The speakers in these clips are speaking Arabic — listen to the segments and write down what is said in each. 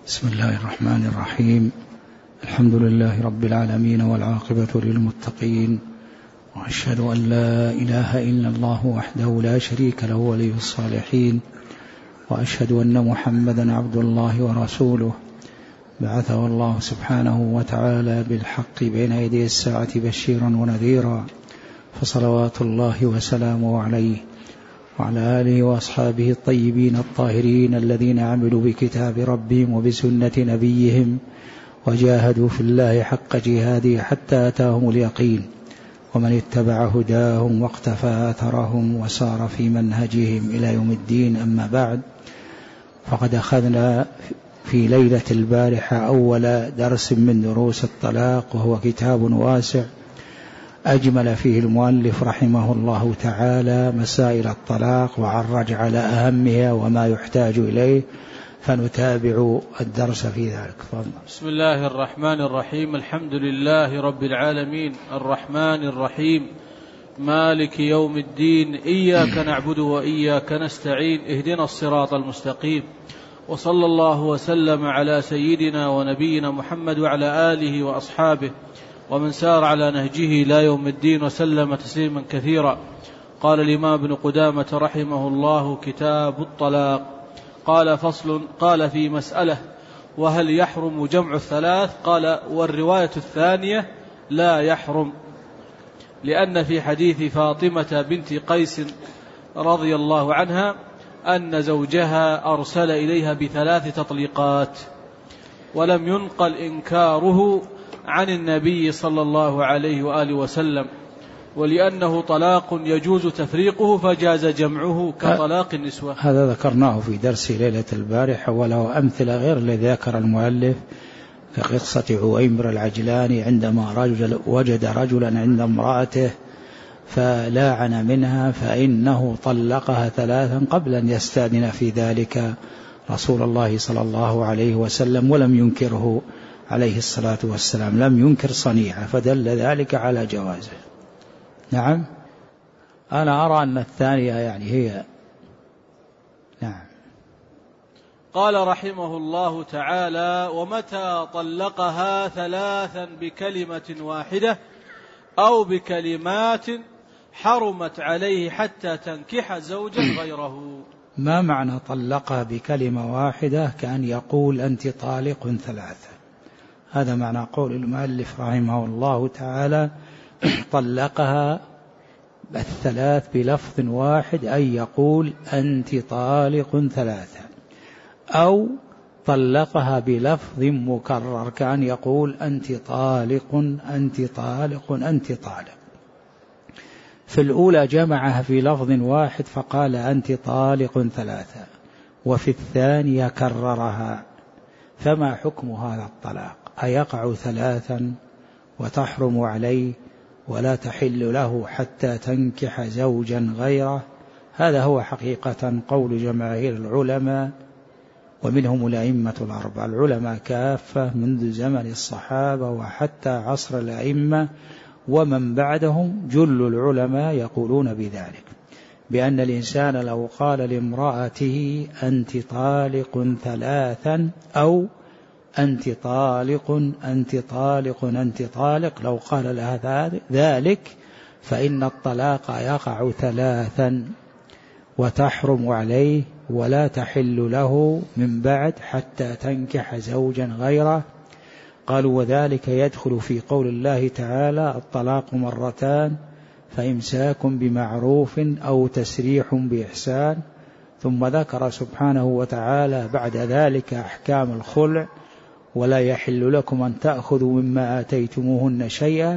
بسم الله الرحمن الرحيم. الحمد لله رب العالمين والعاقبة للمتقين، وأشهد أن لا إله إلا الله وحده لا شريك له ولي الصالحين، وأشهد أن محمدا عبد الله ورسوله بعثه الله سبحانه وتعالى بالحق بين يدي الساعة بشيرا ونذيرا، فصلوات الله وسلامه عليه وعلى آله وأصحابه الطيبين الطاهرين الذين عملوا بكتاب ربهم وبسنة نبيهم وجاهدوا في الله حق جهاده حتى أتاهم اليقين، ومن اتبع هداهم واقتفى أثرهم وسار في منهجهم إلى يوم الدين. أما بعد، فقد أخذنا في ليلة البارحة أول درس من دروس الطلاق، وهو كتاب واسع أجمل فيه المؤلف رحمه الله تعالى مسائل الطلاق وعرج على أهمها وما يحتاج إليه، فنتابع الدرس في ذلك. بسم الله الرحمن الرحيم. الحمد لله رب العالمين الرحمن الرحيم مالك يوم الدين، إياك نعبد وإياك نستعين، اهدنا الصراط المستقيم، وصلى الله وسلم على سيدنا ونبينا محمد وعلى آله وأصحابه ومن سار على نهجه لا يوم الدين وسلم تسليما كثيرا. قال الإمام ابن قدامة رحمه الله: كتاب الطلاق. قال: فصل. قال: في مسألة: وهل يحرم جمع الثلاث؟ قال: والرواية الثانية لا يحرم، لأن في حديث فاطمة بنت قيس رضي الله عنها أن زوجها أرسل إليها ب3 تطليقات، ولم ينقل إنكاره عن النبي صلى الله عليه وآله وسلم، ولأنه طلاق يجوز تفريقه فجاز جمعه كطلاق النسوة. هذا ذكرناه في درس ليلة البارحة، وله أمثلة غير الذي ذكر المؤلف، كقصة عويمر العجلاني عندما وجد رجلا عند امرأته فلاعن منها، فإنه طلقها 3 قبل أن يستأذن في ذلك رسول الله صلى الله عليه وسلم، ولم ينكره عليه الصلاة والسلام، لم ينكر صنيعه، فدل ذلك على جوازه. نعم، أنا أرى أن الثانية يعني هي. نعم. قال رحمه الله تعالى: ومتى طلقها 3 بكلمة واحدة أو بكلمات حرمت عليه حتى تنكح زوجا غيره. ما معنى طلقها بكلمة واحدة؟ كأن يقول أنت طالق 3. هذا معنى قول المؤلف رحمه الله تعالى: طلقها 3 بلفظ واحد، أي يقول أنت طالق 3، أو طلقها بلفظ مكرر كأن يقول أنت طالق أنت طالق أنت طالق. في الأولى جمعها في لفظ واحد فقال أنت طالق 3، وفي الثانية كررها. فما حكم هذا الطلاق؟ أيقع 3 وتحرم عليه ولا تحل له حتى تنكح زوجا غيره؟ هذا هو حقيقة قول جماهير العلماء، ومنهم الأئمة ال4، العلماء كافة منذ زمن الصحابة وحتى عصر الأئمة ومن بعدهم. جل العلماء يقولون بذلك، بأن الإنسان لو قال لامرأته أنت طالق 3 أو أنت طالق أنت طالق أنت طالق، لو قال لها ذلك فإن الطلاق يقع 3 وتحرم عليه ولا تحل له من بعد حتى تنكح زوجا غيره. قالوا: وذلك يدخل في قول الله تعالى: الطلاق 2، فإمساك بمعروف أو تسريح بإحسان. ثم ذكر سبحانه وتعالى بعد ذلك أحكام الخلع: ولا يحل لكم أن تأخذوا مما آتيتموهن شيئا.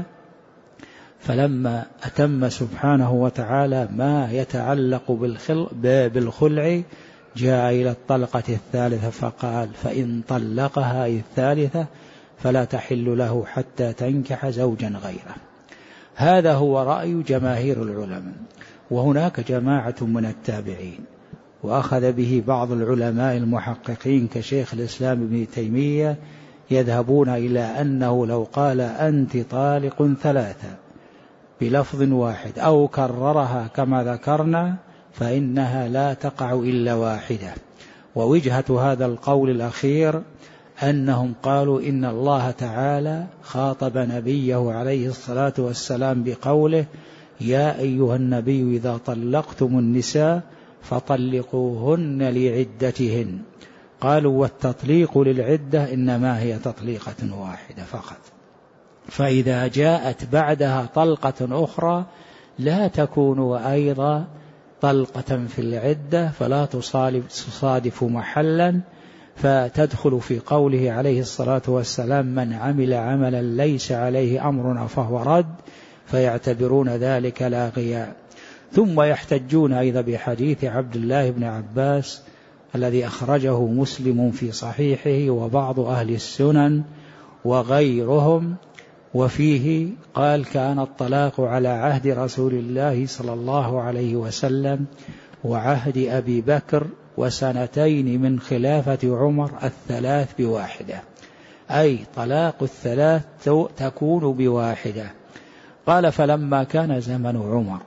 فلما أتم سبحانه وتعالى ما يتعلق بالخلع جاء إلى الطلقة 3 فقال: فإن طلقها 3 فلا تحل له حتى تنكح زوجا غيره. هذا هو رأي جماهير العلماء، وهناك جماعة من التابعين، وأخذ به بعض العلماء المحققين كشيخ الإسلام ابن تيمية، يذهبون إلى أنه لو قال أنت طالق 3 بلفظ واحد أو كررها كما ذكرنا فإنها لا تقع إلا واحدة. ووجهة هذا القول الأخير أنهم قالوا إن الله تعالى خاطب نبيه عليه الصلاة والسلام بقوله: يا أيها النبي إذا طلقتم النساء فطلقوهن لعدتهن. قالوا: والتطليق للعدة إنما هي تطليقة واحدة فقط، فإذا جاءت بعدها طلقة أخرى لا تكون أيضا طلقة في العدة، فلا تصادف محلا، فتدخل في قوله عليه الصلاة والسلام: من عمل عملا ليس عليه أمرنا فهو رد، فيعتبرون ذلك لاغيا. ثم يحتجون أيضا بحديث عبد الله بن عباس الذي أخرجه مسلم في صحيحه وبعض أهل السنن وغيرهم، وفيه قال: كان الطلاق على عهد رسول الله صلى الله عليه وسلم وعهد أبي بكر وسنتين من خلافة عمر 3 بواحدة، أي طلاق 3 تكون بواحدة. قال: فلما كان زمن عمر،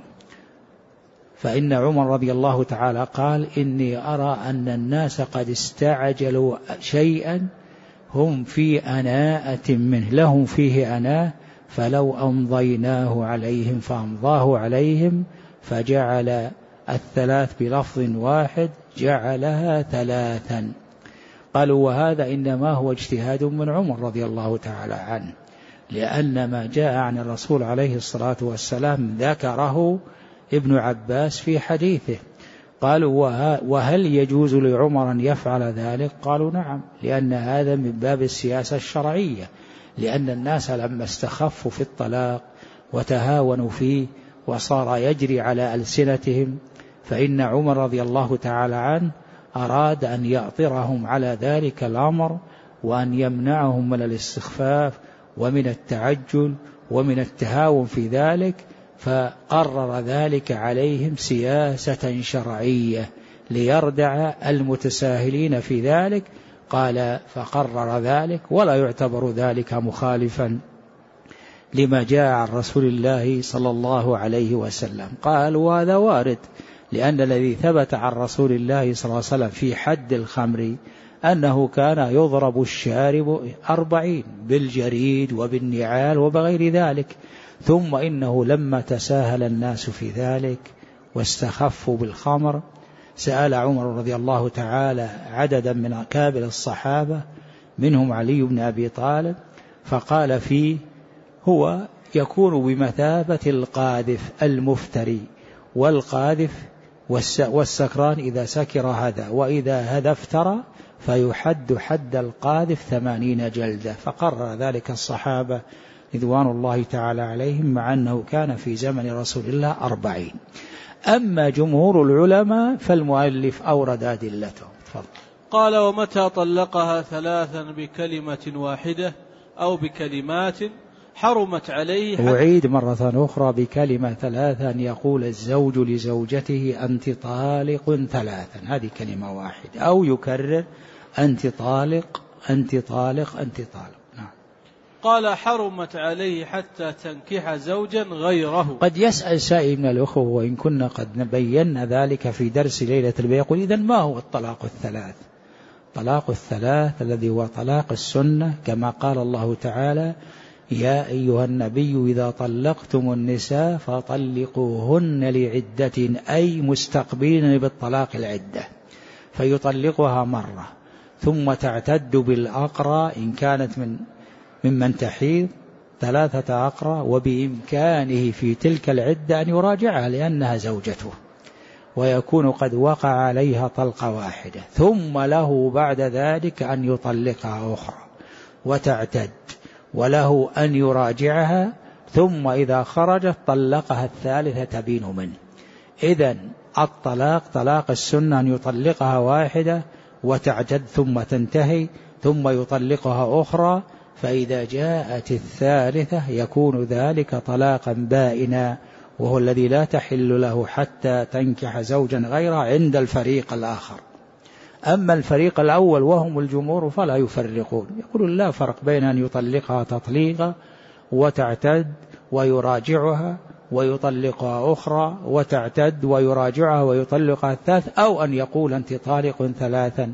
فإن عمر رضي الله تعالى قال: إني أرى أن الناس قد استعجلوا شيئا هم في أناءة منه، لهم فيه أناة، فلو أمضيناه عليهم، فأمضاه عليهم فجعل 3 بلفظ واحد جعلها 3. قالوا: وهذا إنما هو اجتهاد من عمر رضي الله تعالى عنه، لأن ما جاء عن الرسول عليه الصلاة والسلام ذكره ابن عباس في حديثه. قالوا: وهل يجوز لعمر أن يفعل ذلك؟ قالوا: نعم، لأن هذا من باب السياسة الشرعية، لأن الناس لما استخفوا في الطلاق وتهاونوا فيه وصار يجري على ألسنتهم، فإن عمر رضي الله تعالى عنه أراد أن يأطرهم على ذلك الأمر، وأن يمنعهم من الاستخفاف ومن التعجل ومن التهاون في ذلك، فقرر ذلك عليهم سياسة شرعية ليردع المتساهلين في ذلك. قال: فقرر ذلك، ولا يعتبر ذلك مخالفا لما جاء عن رسول الله صلى الله عليه وسلم. قال: وهذا وارد، لأن الذي ثبت عن رسول الله صلى الله عليه وسلم في حد الخمر أنه كان يضرب الشارب 40 بالجريد وبالنعال وبغير ذلك. ثم إنه لما تساهل الناس في ذلك واستخفوا بالخمر، سأل عمر رضي الله تعالى عددا من أكابر الصحابة منهم علي بن أبي طالب، فقال فيه: هو يكون بمثابة القاذف المفتري، والقاذف والسكران إذا سكر هذا، وإذا هذا افترى فيحد حد القاذف 80 جلدة. فقرر ذلك الصحابة رضوان الله تعالى عليهم، مع أنه كان في زمن رسول الله 40. أما جمهور العلماء فالمؤلف أورد أدلته. قال: ومتى طلقها 3 بكلمة واحدة أو بكلمات حرمت عليه. أعيد مرة أخرى: بكلمة 3، أن يقول الزوج لزوجته: أنت طالق 3، هذه كلمة واحدة، أو يكرر: أنت طالق أنت طالق أنت طالق. نعم. قال: حرمت عليه حتى تنكح زوجا غيره. قد يسأل سائل من الأخوة، وإن كنا قد بينا ذلك في درس ليلة البيع، يقول: إذن ما هو الطلاق 3؟ طلاق 3 الذي هو طلاق السنة، كما قال الله تعالى: يا أيها النبي إذا طلقتم النساء فطلقوهن لعدة، أي مستقبلين بالطلاق العدة، فيطلقها مرة، ثم تعتد بالأقرى إن كانت ممن تحيض 3 أقرى، وبإمكانه في تلك العدة أن يراجعها لأنها زوجته، ويكون قد وقع عليها طلقة واحدة، ثم له بعد ذلك أن يطلقها أخرى وتعتد، وله أن يراجعها، ثم إذا خرجت طلقها الثالثة تبين منه. إذن الطلاق طلاق السنة أن يطلقها واحدة وتعتد ثم تنتهي، ثم يطلقها أخرى، فإذا جاءت الثالثة يكون ذلك طلاقا بائنا، وهو الذي لا تحل له حتى تنكح زوجا غيره عند الفريق الآخر. أما الفريق الأول وهم الجمهور فلا يفرقون، يقولون لا فرق بين أن يطلقها تطليقا وتعتد ويراجعها، ويطلقها أخرى وتعتد ويراجعها ويطلقها الثالث، أو أن يقول أنت طالق 3،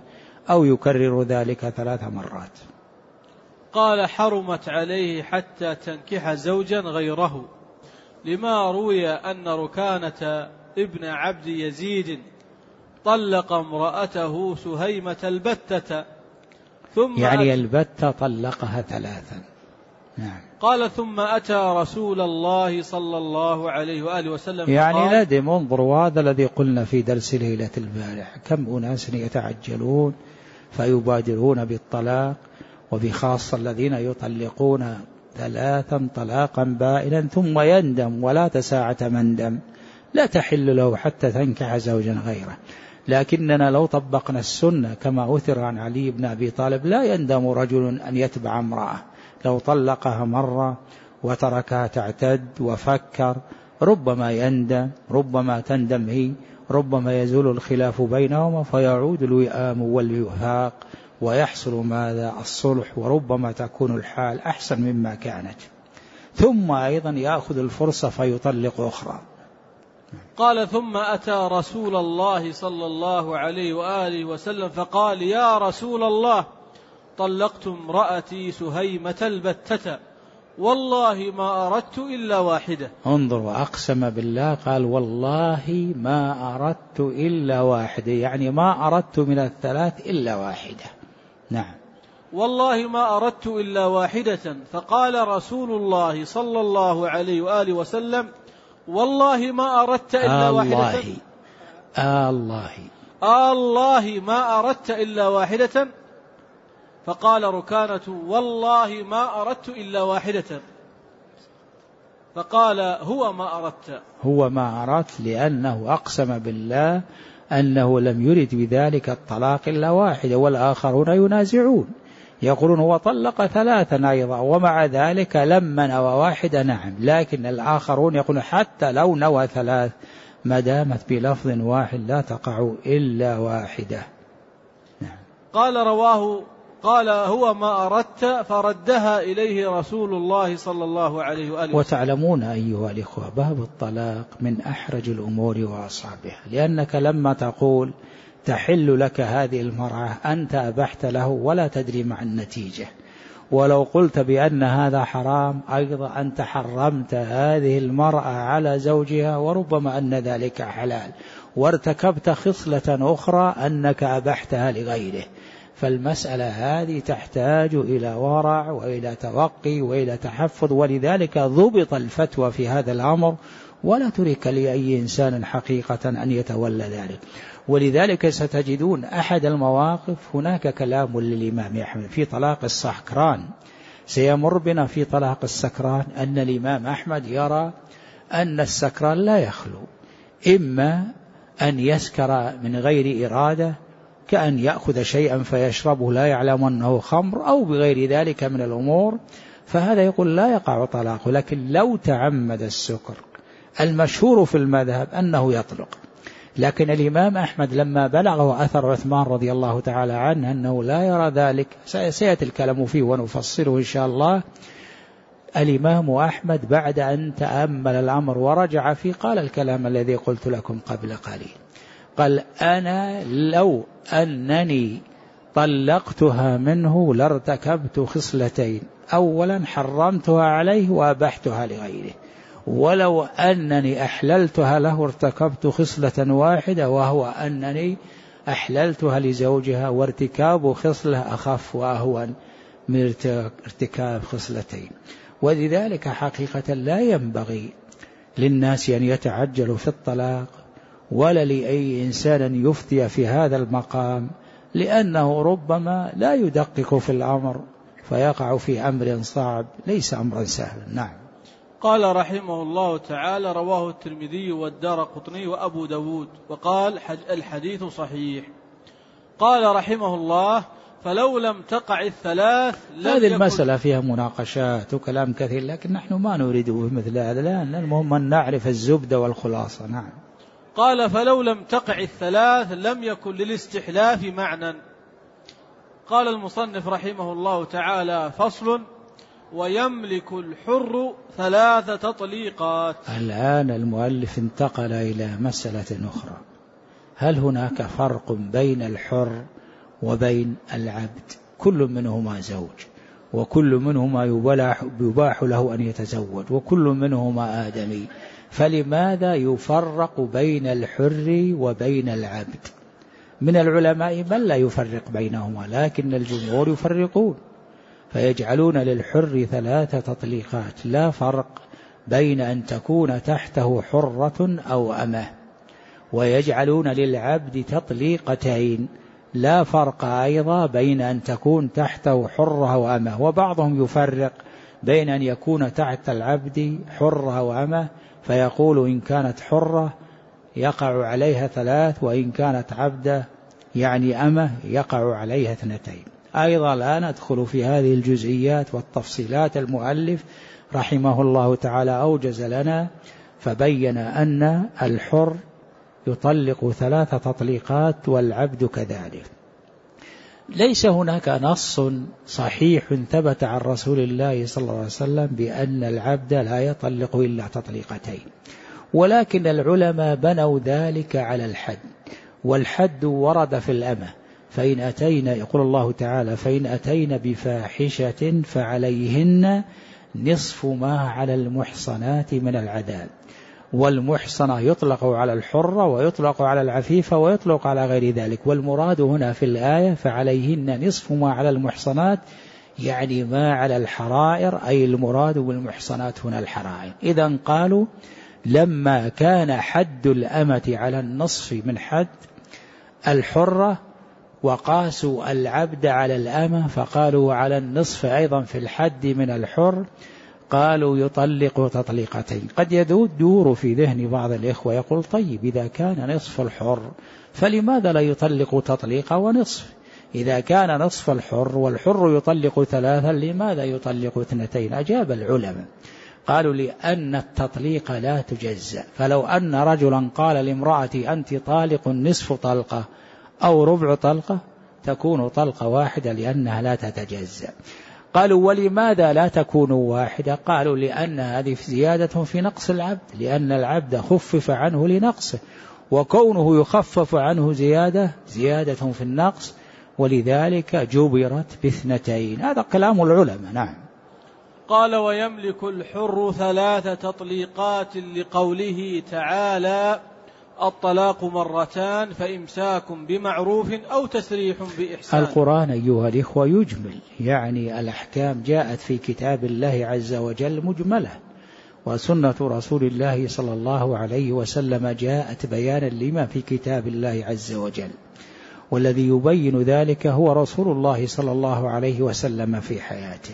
أو يكرر ذلك 3 مرات. قال: حرمت عليه حتى تنكح زوجا غيره، لما روي أن ركانة ابن عبد يزيد طلق امرأته سهيمة البتة ثم يعني البتة طلقها 3. نعم. قال: ثم أتى رسول الله صلى الله عليه وآله وسلم يعني ندم. انظروا، هذا الذي قلنا في درس ليلة البارح، كم أناس يتعجلون فيبادرون بالطلاق، وبخاصة الذين يطلقون 3 طلاقا بائنا ثم يندم ولا تساعة مندم، لا تحل له حتى تنكح زوجا غيره. لكننا لو طبقنا السنة كما أثر عن علي بن أبي طالب، لا يندم رجل أن يتبع امرأة لو طلقها مرة وتركها تعتد وفكر، ربما يندم، ربما تندم هي، ربما يزول الخلاف بينهما فيعود الوئام والوفاق ويحصل ماذا؟ الصلح، وربما تكون الحال أحسن مما كانت، ثم أيضا يأخذ الفرصة فيطلق أخرى. قال: ثم أتى رسول الله صلى الله عليه وآله وسلم فقال: يا رسول الله، طلقت امرأتي سهيمة البتة والله ما أردت إلا واحدة. انظر، وأقسم بالله، قال: والله ما أردت إلا واحدة، يعني ما أردت من 3 إلا واحدة. نعم. والله ما أردت إلا واحدة. فقال رسول الله صلى الله عليه وآله وسلم: والله ما أردت إلا واحدة. الله ما أردت إلا واحدة. فقال ركانة: والله ما أردت إلا واحدة. فقال: هو ما أردت، لأنه أقسم بالله أنه لم يرد بذلك الطلاق إلا واحدة، والآخرون ينازعون يقولون هو طلق 3 أيضا، ومع ذلك لما نوى واحدة نعم، لكن الآخرون يقولون حتى لو نوى 3 ما دامت بلفظ واحد لا تقع إلا واحدة. نعم. قال: هو ما أردت، فردها إليه رسول الله صلى الله عليه وآله وسلم. وتعلمون أيها الإخوة، باب الطلاق من أحرج الأمور وأصعبها، لأنك لما تقول تحل لك هذه المرأة أنت أبحت له ولا تدري مع النتيجة، ولو قلت بأن هذا حرام أيضا أنت حرمت هذه المرأة على زوجها، وربما أن ذلك حلال، وارتكبت خصلة أخرى أنك أبحتها لغيره. فالمسألة هذه تحتاج إلى ورع وإلى توقي وإلى تحفظ، ولذلك ضبط الفتوى في هذا الأمر، ولا ترك لأي إنسان حقيقة أن يتولى ذلك. ولذلك ستجدون أحد المواقف هناك كلام للإمام أحمد في طلاق السكران، سيمر بنا في طلاق السكران أن الإمام أحمد يرى أن السكران لا يخلو، إما أن يسكر من غير إرادة كأن يأخذ شيئا فيشربه لا يعلم أنه خمر أو بغير ذلك من الأمور، فهذا يقول لا يقع طلاقه. لكن لو تعمد السكر المشهور في المذهب أنه يطلق. لكن الإمام أحمد لما بلغه أثر عثمان رضي الله تعالى عنه أنه لا يرى ذلك، سيأتي الكلام فيه ونفصله إن شاء الله. الإمام أحمد بعد أن تأمل الأمر ورجع فيه قال الكلام الذي قلت لكم قبل قليل، قال: أنا لو أنني طلقتها منه لارتكبت خصلتين، أولا حرمتها عليه وأبحتها لغيره، ولو أنني أحللتها له ارتكبت خصلة واحدة، وهو أنني أحللتها لزوجها، وارتكاب خصلة أخف وأهون من ارتكاب خصلتين. ولذلك حقيقة لا ينبغي للناس أن يتعجلوا في الطلاق، ولا لأي إنسان يفتي في هذا المقام، لأنه ربما لا يدقق في الأمر فيقع في أمر صعب ليس أمرا سهلا. نعم. قال رحمه الله تعالى: رواه الترمذي والدارقطني وأبو داود، وقال: الحديث صحيح. قال رحمه الله: فلو لم تقع 3 هذه المسألة فيها مناقشات وكلام كثير، لكن نحن ما نريد مثل هذا الآن، المهم أن نعرف الزبدة والخلاصة. نعم. قال: فلو لم تقع 3 لم يكن للاستحلاف معنى. قال المصنف رحمه الله تعالى: فصل: ويملك الحر 3 تطليقات. الآن المؤلف انتقل إلى مسألة أخرى، هل هناك فرق بين الحر وبين العبد، كل منهما زوج، وكل منهما يباح له أن يتزوج، وكل منهما آدمي، فلماذا يفرق بين الحر وبين العبد؟ من العلماء من لا يفرق بينهما، لكن الجمهور يفرقون، فيجعلون للحر 3 تطليقات، لا فرق بين أن تكون تحته حرة أو أمة، ويجعلون للعبد تطليقتين، لا فرق أيضا بين أن تكون تحته حرة أو أمة. وبعضهم يفرق بين أن يكون تحت العبد حرة أو أمة، فيقول إن كانت حرة يقع عليها 3، وإن كانت عبدة يعني أمة يقع عليها 2. أيضا لا ندخل في هذه الجزئيات والتفصيلات، المؤلف رحمه الله تعالى أوجز لنا فبين أن الحر يطلق 3 تطليقات والعبد كذلك. ليس هناك نص صحيح ثبت عن رسول الله صلى الله عليه وسلم بأن العبد لا يطلق إلا تطليقتين، ولكن العلماء بنوا ذلك على الحد، والحد ورد في الأمة، فإن أتينا يقول الله تعالى فإن أتينا بفاحشة فعليهن نصف ما على المحصنات من العذاب، والمحصنة يطلق على الحرة ويطلق على العفيفة ويطلق على غير ذلك، والمراد هنا في الآية فعليهن نصف ما على المحصنات يعني ما على الحرائر، أي المراد بالمحصنات هنا الحرائر. إذن قالوا لما كان حد الأمة على النصف من حد الحرة وقاسوا العبد على الأمة، فقالوا على النصف أيضا في الحد من الحر، قالوا يطلق تطليقتين. قد يدور في ذهن بعض الإخوة يقول طيب إذا كان نصف الحر فلماذا لا يطلق تطليقة ونصف؟ إذا كان نصف الحر والحر يطلق 3 لماذا يطلق 2؟ أجاب العلماء قالوا لأن التطليق لا تجزأ، فلو أن رجلا قال لامرأتي أنت طالق نصف طلقة أو ربع طلقة تكون طلقة واحدة لأنها لا تتجزأ. قالوا ولماذا لا تكون واحدة؟ قالوا لأن هذه زيادة في نقص العبد، لأن العبد خفف عنه لنقصه، وكونه يخفف عنه زيادة في النقص، ولذلك جبرت ب2. هذا كلام العلماء. نعم. قال ويملك الحر 3 تطليقات لقوله تعالى الطلاق 2 فإمساك بمعروف أو تسريح بإحسان. القرآن أيها الإخوة يجمل، يعني الأحكام جاءت في كتاب الله عز وجل مجملة، وسنة رسول الله صلى الله عليه وسلم جاءت بيانا لما في كتاب الله عز وجل، والذي يبين ذلك هو رسول الله صلى الله عليه وسلم في حياته،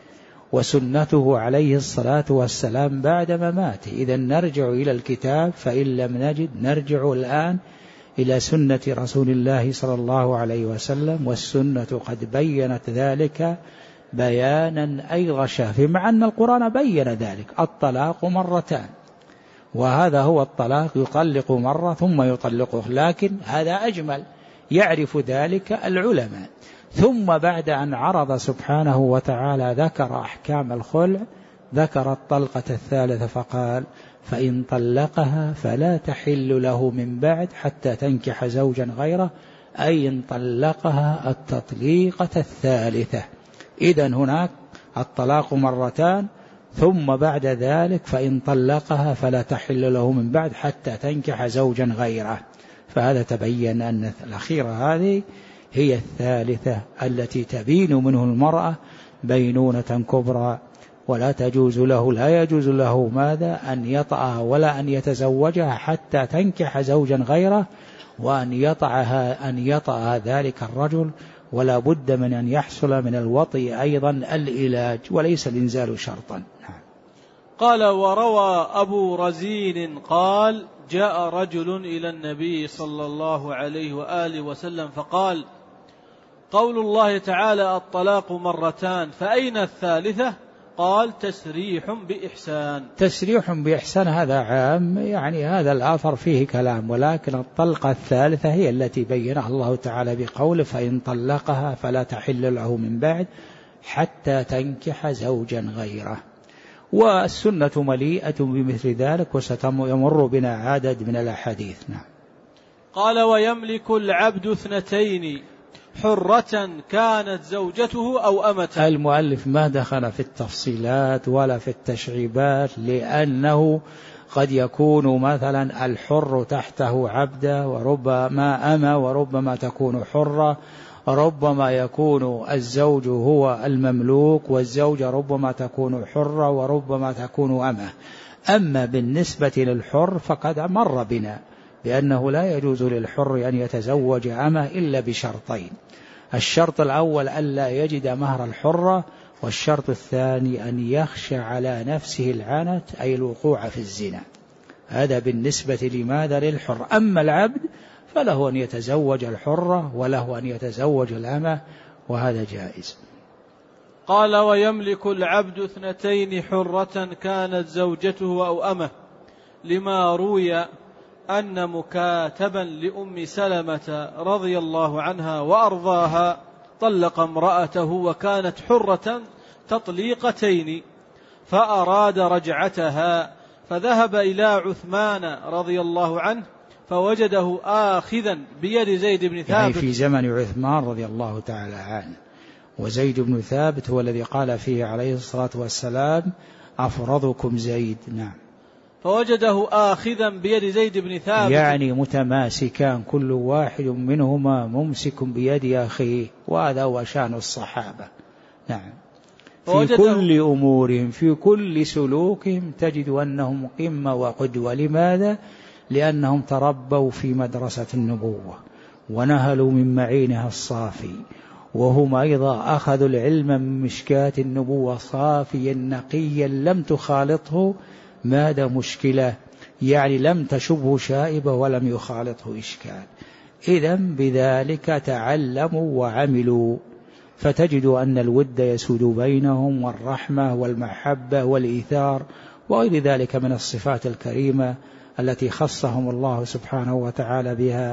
وسنته عليه الصلاة والسلام بعد مماته. إذن نرجع إلى الكتاب، فإن لم نجد نرجع الآن إلى سنة رسول الله صلى الله عليه وسلم، والسنة قد بيّنت ذلك بيانا أيضا شافي، مع أن القرآن بيّن ذلك. الطلاق 2، وهذا هو الطلاق، يطلق مرة ثم يطلقه، لكن هذا أجمل، يعرف ذلك العلماء. ثم بعد أن عرض سبحانه وتعالى ذكر أحكام الخلع، ذكر الطلقة 3 فقال فإن طلقها فلا تحل له من بعد حتى تنكح زوجا غيره، أي إن طلقها التطليقة 3. إذن هناك الطلاق 2، ثم بعد ذلك فإن طلقها فلا تحل له من بعد حتى تنكح زوجا غيره. فهذا تبين أن الأخيرة هذه هي 3 التي تبين منه المرأة بينونة كبرى، ولا يجوز له ماذا أن يطأها ولا أن يتزوجها حتى تنكح زوجا غيره، وأن يطأها ذلك الرجل، ولا بد من أن يحصل من الوطي أيضا العلاج، وليس الإنزال شرطا. قال وروى أبو رزين قال جاء رجل إلى النبي صلى الله عليه وآله وسلم فقال قول الله تعالى الطلاق 2 فأين 3؟ قال تسريح بإحسان. تسريح بإحسان هذا عام، يعني هذا الآثر فيه كلام، ولكن الطلقة 3 هي التي بينها الله تعالى بقوله فإن طلقها فلا تحل له من بعد حتى تنكح زوجا غيره. والسنة مليئة بمثل ذلك، وستمر بنا عدد من الأحاديث. نعم. قال ويملك العبد 2 حرة كانت زوجته أو أمته. المؤلف ما دخل في التفصيلات ولا في التشعيبات، لأنه قد يكون مثلا الحر تحته عبدا، وربما أمة، وربما تكون حرة، ربما يكون الزوج هو المملوك، والزوجة ربما تكون حرة وربما تكون أمة. أما بالنسبة للحر فقد مر بنا بأنه لا يجوز للحر أن يتزوج أمة إلا بشرطين: الشرط الأول ألا يجد مهر الحرة، والشرط الثاني أن يخشى على نفسه العنت، أي الوقوع في الزنا. هذا بالنسبة لماذا للحر. أما العبد فله أن يتزوج الحرة وله أن يتزوج الأمة، وهذا جائز. قال: ويملك العبد 2 حرة كانت زوجته أو أمه، لما روي أن مكاتبا لأم سلمة رضي الله عنها وأرضاها طلق امرأته وكانت حرة تطليقتين، فأراد رجعتها، فذهب إلى عثمان رضي الله عنه فوجده آخذا بيد زيد بن ثابت، يعني في زمن عثمان رضي الله تعالى عنه، وزيد بن ثابت هو الذي قال فيه عليه الصلاة والسلام: أفرضكم زيد. نعم. فوجده آخذا بيد زيد بن ثابت، يعني متماسكان، كل واحد منهما ممسك بيد أخيه، وهذا هو شأن الصحابة. نعم. في كل أمورهم، في كل سلوكهم تجد أنهم قمة وقدوة. لماذا؟ لأنهم تربوا في مدرسة النبوة ونهلوا من معينها الصافي، وهم أيضا أخذوا العلم من مشكاة النبوة صافيا نقيا لم تخالطه ماذا مشكلة، يعني لم تشبه شائبة ولم يخالطه إشكال. إذن بذلك تعلموا وعملوا، فتجد أن الود يسود بينهم، والرحمة والمحبة والإيثار وغير ذلك من الصفات الكريمة التي خصهم الله سبحانه وتعالى بها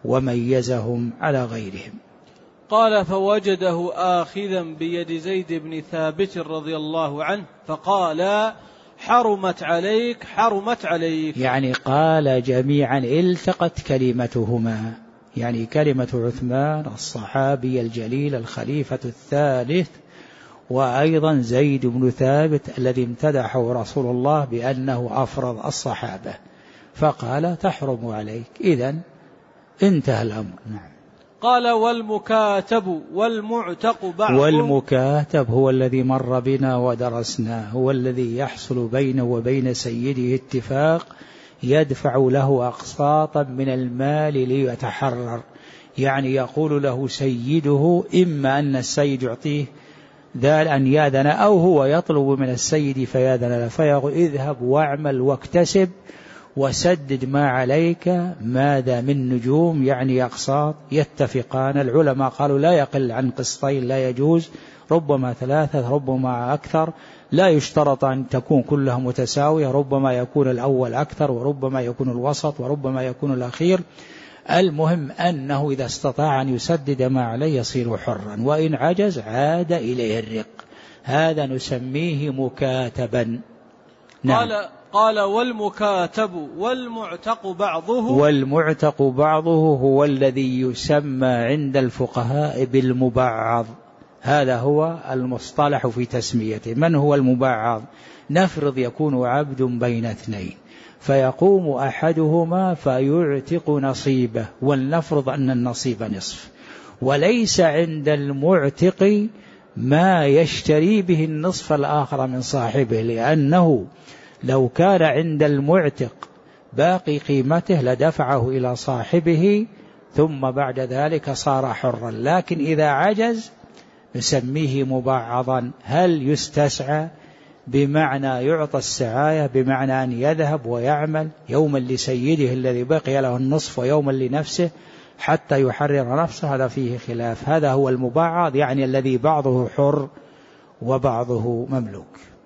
وميزهم على غيرهم. قال: فوجده آخذا بيد زيد بن ثابت رضي الله عنه فقال: حرمت عليك، حرمت عليك. يعني قال جميعا التقت كلمتهما، يعني كلمة عثمان الصحابي الجليل الخليفة الثالث، وأيضا زيد بن ثابت الذي امتدحه رسول الله بأنه أفرض الصحابة، فقال: تحرم عليك. إذن انتهى الأمر. نعم. قال: والمكاتب والمعتق بعض. والمكاتب هو الذي مر بنا ودرسنا، هو الذي يحصل بينه وبين سيده اتفاق يدفع له أقساطا من المال ليتحرر، يعني يقول له سيده إما أن السيد يعطيه أن يأذن، أو هو يطلب من السيد فيأذن له، فيقول: اذهب واعمل واكتسب وسدد ما عليك، ماذا من نجوم، يعني أقساط يتفقان. العلماء قالوا لا يقل عن قسطين، لا يجوز، ربما 3 ربما أكثر، لا يشترط أن تكون كلها متساوية، ربما يكون الأول أكثر وربما يكون الوسط وربما يكون الأخير. المهم أنه إذا استطاع أن يسدد ما عليه يصير حرا، وإن عجز عاد إليه الرق. هذا نسميه مكاتبا. نعم. قال: والمكاتب والمعتق بعضه. والمعتق بعضه هو الذي يسمى عند الفقهاء بالمبعض، هذا هو المصطلح في تسميته. من هو المبعض؟ نفرض يكون عبد بين 2، فيقوم أحدهما فيعتق نصيبه، ولنفرض أن النصيب نصف، وليس عند المعتق ما يشتري به النصف الآخر من صاحبه، لأنه لو كان عند المعتق باقي قيمته لدفعه إلى صاحبه ثم بعد ذلك صار حرا، لكن إذا عجز نسميه مبعضا. هل يستسعى؟ بمعنى يعطى السعاية، بمعنى أن يذهب ويعمل يوما لسيده الذي بقي له النصف ويوما لنفسه حتى يحرر نفسه، هذا فيه خلاف. هذا هو المبعض، يعني الذي بعضه حر وبعضه مملوك.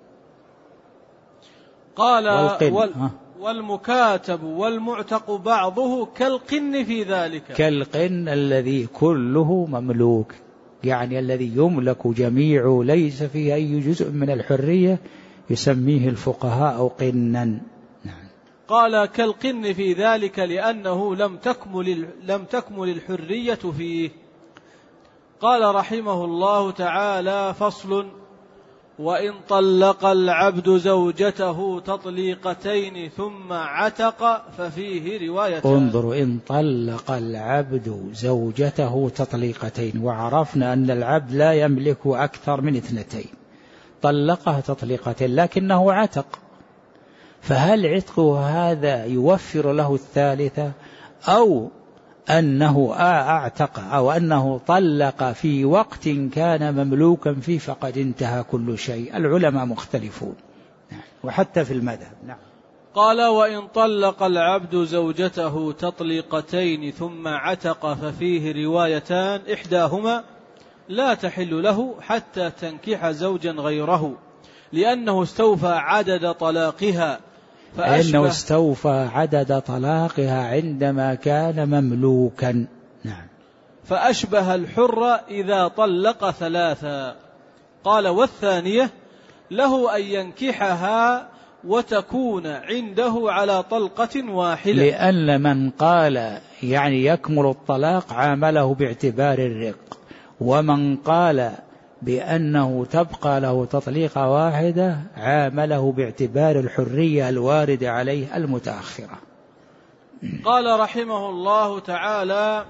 قال: والمكاتب والمعتق بعضه كالقن في ذلك. كالقن الذي كله مملوك، يعني الذي يملك جميعه ليس فيه أي جزء من الحرية، يسميه الفقهاء قنا. نعم. قال: كالقن في ذلك لأنه لم تكمل الحرية فيه. قال رحمه الله تعالى: فصل: وإن طلق العبد زوجته تطليقتين ثم عتق ففيه روايتان. انظروا، إن طلق العبد زوجته تطليقتين، وعرفنا أن العبد لا يملك أكثر من 2، طلقها تطليقتين لكنه عتق، فهل عتقه هذا يوفر له الثالثة، أو أنه أعتق، أو أنه طلق في وقت كان مملوكا فيه فقد انتهى كل شيء؟ العلماء مختلفون وحتى في المذهب. نعم. قال: وإن طلق العبد زوجته تطليقتين ثم عتق ففيه روايتان، إحداهما: لا تحل له حتى تنكح زوجا غيره لأنه استوفى عدد طلاقها، لأنه استوفى عدد طلاقها عندما كان مملوكا. نعم. فأشبه الحر إذا طلق 3. قال: والثانية: له أن ينكحها وتكون عنده على طلقة واحدة، لأن من قال يعني يكمل الطلاق عامله باعتبار الرق، ومن قال بأنه تبقى له تطليقة واحدة عامله باعتبار الحرية الواردة عليه المتأخرة. قال رحمه الله تعالى: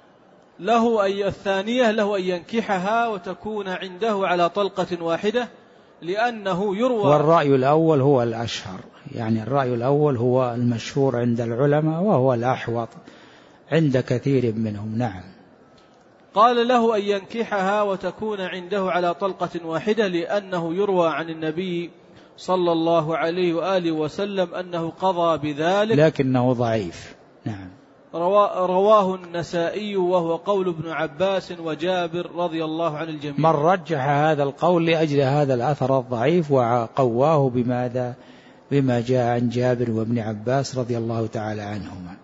الثانية له أن ينكحها وتكون عنده على طلقة واحدة لأنه يروى. والرأي الأول هو الأشهر، يعني الرأي الأول هو المشهور عند العلماء وهو الأحوط عند كثير منهم. نعم. قال: له أن ينكحها وتكون عنده على طلقة واحدة لأنه يروى عن النبي صلى الله عليه وآله وسلم أنه قضى بذلك، لكنه ضعيف. نعم. رواه النسائي وهو قول ابن عباس وجابر رضي الله عن الجميع. من رجح هذا القول لأجل هذا الأثر الضعيف وقواه بماذا؟ بما جاء عن جابر وابن عباس رضي الله تعالى عنهما.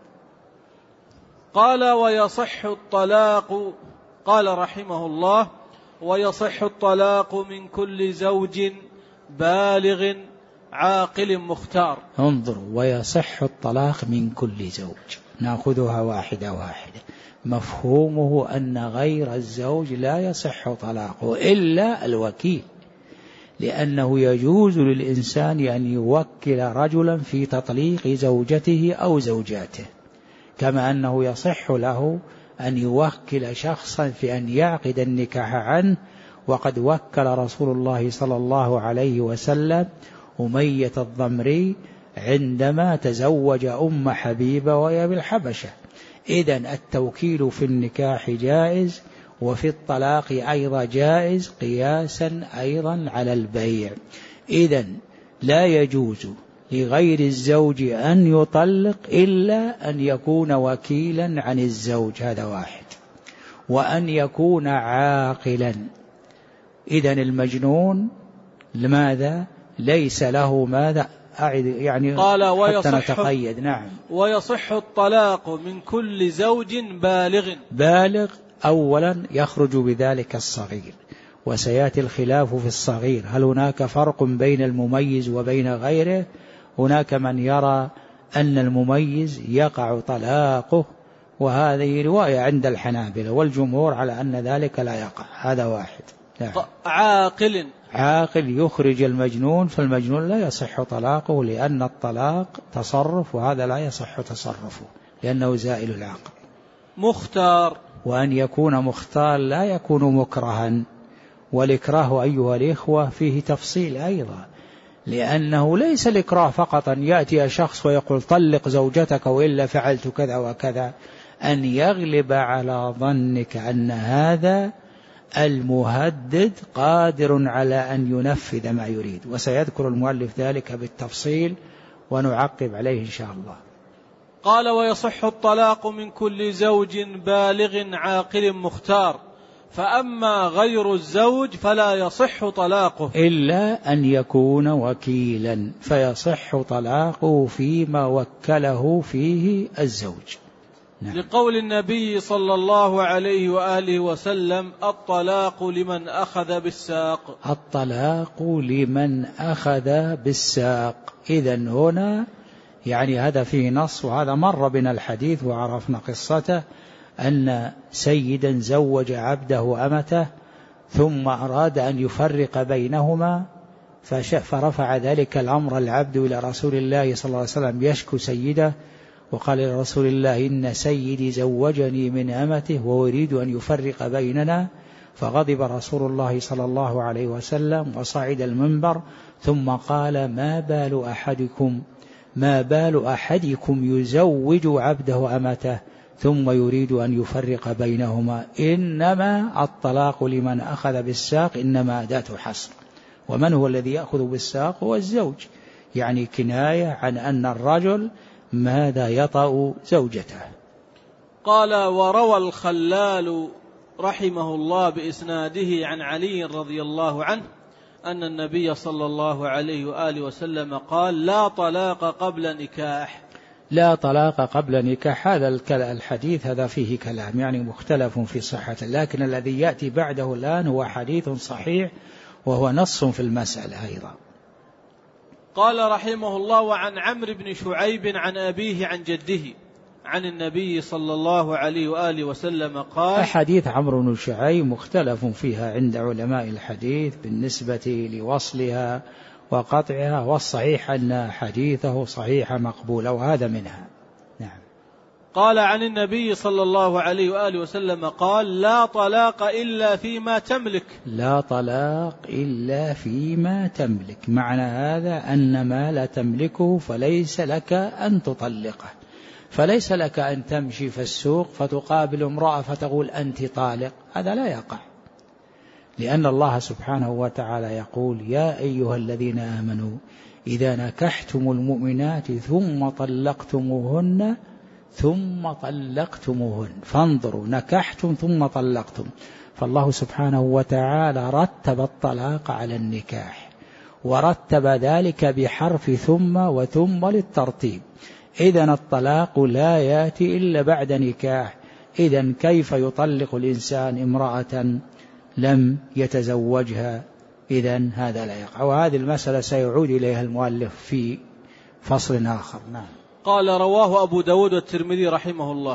قال: ويصح الطلاق. قال رحمه الله: ويصح الطلاق من كل زوج بالغ عاقل مختار. انظروا، ويصح الطلاق من كل زوج، نأخذها واحدة واحدة. مفهومه أن غير الزوج لا يصح طلاقه إلا الوكيل، لأنه يجوز للإنسان أن يوكل رجلا في تطليق زوجته أو زوجاته، كما أنه يصح له أن يوكل شخصا في أن يعقد النكاح عنه. وقد وكل رسول الله صلى الله عليه وسلم أمية الضمري عندما تزوج أم حبيبة وهي بالحبشة. إذن التوكيل في النكاح جائز، وفي الطلاق أيضا جائز، قياسا أيضا على البيع. إذن لا يجوز لغير الزوج أن يطلق إلا أن يكون وكيلا عن الزوج، هذا واحد، وأن يكون عاقلا. إذن المجنون لماذا ليس له ماذا؟ يعني قال: حتى نتقيد. نعم. ويصح الطلاق من كل زوج بالغ. أولا يخرج بذلك الصغير، وسيأتي الخلاف في الصغير، هل هناك فرق بين المميز وبين غيره؟ هناك من يرى أن المميز يقع طلاقه، وهذه رواية عند الحنابلة، والجمهور على أن ذلك لا يقع. هذا واحد. عاقل يخرج المجنون، فالمجنون لا يصح طلاقه لأن الطلاق تصرف، وهذا لا يصح تصرفه لأنه زائل العقل. مختار، وأن يكون مختار لا يكون مكرها، والإكراه أيها الإخوة فيه تفصيل أيضا، لأنه ليس الإكراه فقط أن يأتي شخص ويقول طلق زوجتك وإلا فعلت كذا وكذا، أن يغلب على ظنك أن هذا المهدد قادر على أن ينفذ ما يريد، وسيذكر المؤلف ذلك بالتفصيل ونعقب عليه إن شاء الله. قال: ويصح الطلاق من كل زوج بالغ عاقل مختار، فأما غير الزوج فلا يصح طلاقه إلا أن يكون وكيلا، فيصح طلاقه فيما وكله فيه الزوج. نعم. لقول النبي صلى الله عليه وآله وسلم: الطلاق لمن أخذ بالساق. الطلاق لمن أخذ بالساق. إذن هنا يعني هذا فيه نص، وهذا مر بنا الحديث وعرفنا قصته، أن سيدا زوج عبده أمته ثم أراد أن يفرق بينهما فرفع ذلك الأمر العبد إلى رسول الله صلى الله عليه وسلم يشكو سيده، وقال لرسول الله إن سيدي زوجني من أمته ويريد أن يفرق بيننا، فغضب رسول الله صلى الله عليه وسلم وصعد المنبر ثم قال ما بال أحدكم يزوج عبده أمته ثم يريد أن يفرق بينهما، إنما الطلاق لمن أخذ بالساق إنما أداة حصر. ومن هو الذي يأخذ بالساق؟ هو الزوج، يعني كناية عن أن الرجل ماذا يطأ زوجته. قال وروى الخلال رحمه الله بإسناده عن علي رضي الله عنه أن النبي صلى الله عليه وآله وسلم قال لا طلاق قبل نكاح. لا طلاق قبل نكاح، هذا الحديث هذا فيه كلام، يعني مختلف في صحته، لكن الذي يأتي بعده الآن هو حديث صحيح وهو نص في المسألة أيضا. قال رحمه الله وعن عمرو بن شعيب عن أبيه عن جده عن النبي صلى الله عليه وآله وسلم قال. أحاديث عمرو بن شعيب مختلف فيها عند علماء الحديث بالنسبة لوصلها وقطعها، والصحيح أن حديثه صحيح مقبول، وهذا منها. نعم. قال عن النبي صلى الله عليه وآله وسلم قال لا طلاق إلا فيما تملك. لا طلاق إلا فيما تملك، معنى هذا أن ما لا تملكه فليس لك أن تطلقه، فليس لك أن تمشي في السوق فتقابل امرأة فتقول أنت طالق، هذا لا يقع، لأن الله سبحانه وتعالى يقول يا أيها الذين آمنوا إذا نكحتم المؤمنات ثم طلقتموهن، فانظروا نكحتم ثم طلقتم، فالله سبحانه وتعالى رتب الطلاق على النكاح، ورتب ذلك بحرف ثم وثم للترتيب. إذن الطلاق لا يأتي إلا بعد نكاح، إذن كيف يطلق الإنسان امرأة لم يتزوجها؟ إذن هذا لا يقع، وهذه المسألة سيعود إليها المؤلف في فصل آخر. نعم. قال رواه أبو داود والترمذي رحمه الله.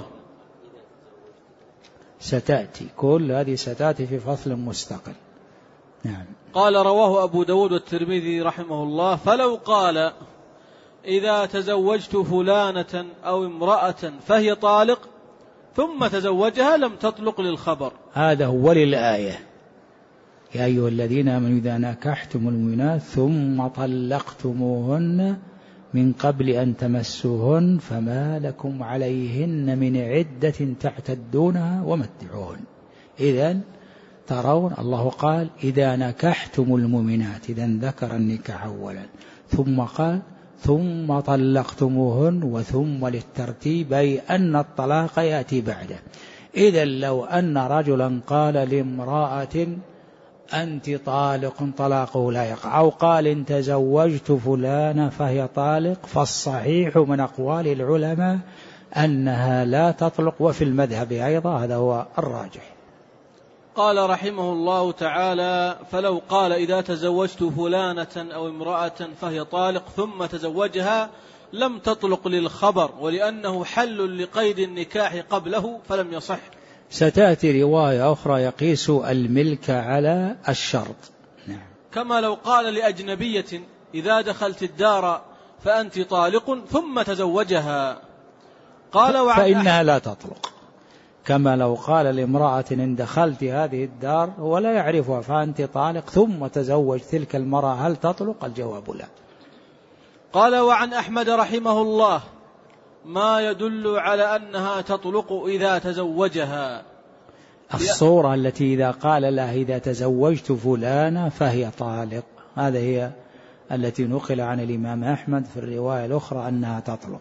ستأتي كل هذه ستأتي في فصل مستقل. نعم. قال رواه أبو داود والترمذي رحمه الله فلو قال إذا تزوجت فلانة أو امرأة فهي طالق ثم تزوجها لم تطلق للخبر. هذا هو للآية يا أيها الذين آمنوا إذا نكحتم المؤمنات ثم طلقتموهن من قبل أن تمسوهن فما لكم عليهن من عدة تعتدونها ومتعوهن. إذن ترون الله قال إذا نكحتم المؤمنات، إذن ذكر النكاح أولا ثم قال ثم طلقتموهن وثم للترتيب، أي أن الطلاق يأتي بعده. إذن لو أن رجلا قال لامرأة أنت طالق طلاقه لا يقع، أو قال إن تزوجت فلانة فهي طالق، فالصحيح من أقوال العلماء أنها لا تطلق، وفي المذهب أيضا هذا هو الراجح. قال رحمه الله تعالى فلو قال إذا تزوجت فلانة أو امرأة فهي طالق ثم تزوجها لم تطلق للخبر، ولأنه حل لقيد النكاح قبله فلم يصح. ستأتي رواية أخرى يقيس الملك على الشرط. نعم. كما لو قال لأجنبية إذا دخلت الدار فأنت طالق ثم تزوجها قال فإنها لا تطلق، كما لو قال لامرأة إن دخلت هذه الدار ولا يعرفها فأنت طالق ثم تزوج تلك المرأة، هل تطلق؟ الجواب لا. قال وعن أحمد رحمه الله ما يدل على أنها تطلق إذا تزوجها. الصورة التي إذا قال لها إذا تزوجت فلانة فهي طالق، هذا هي التي نقل عن الإمام أحمد في الرواية الأخرى أنها تطلق.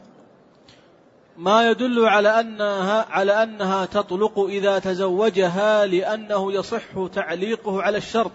ما يدل على أنها تطلق إذا تزوجها لأنه يصح تعليقه على الشرط،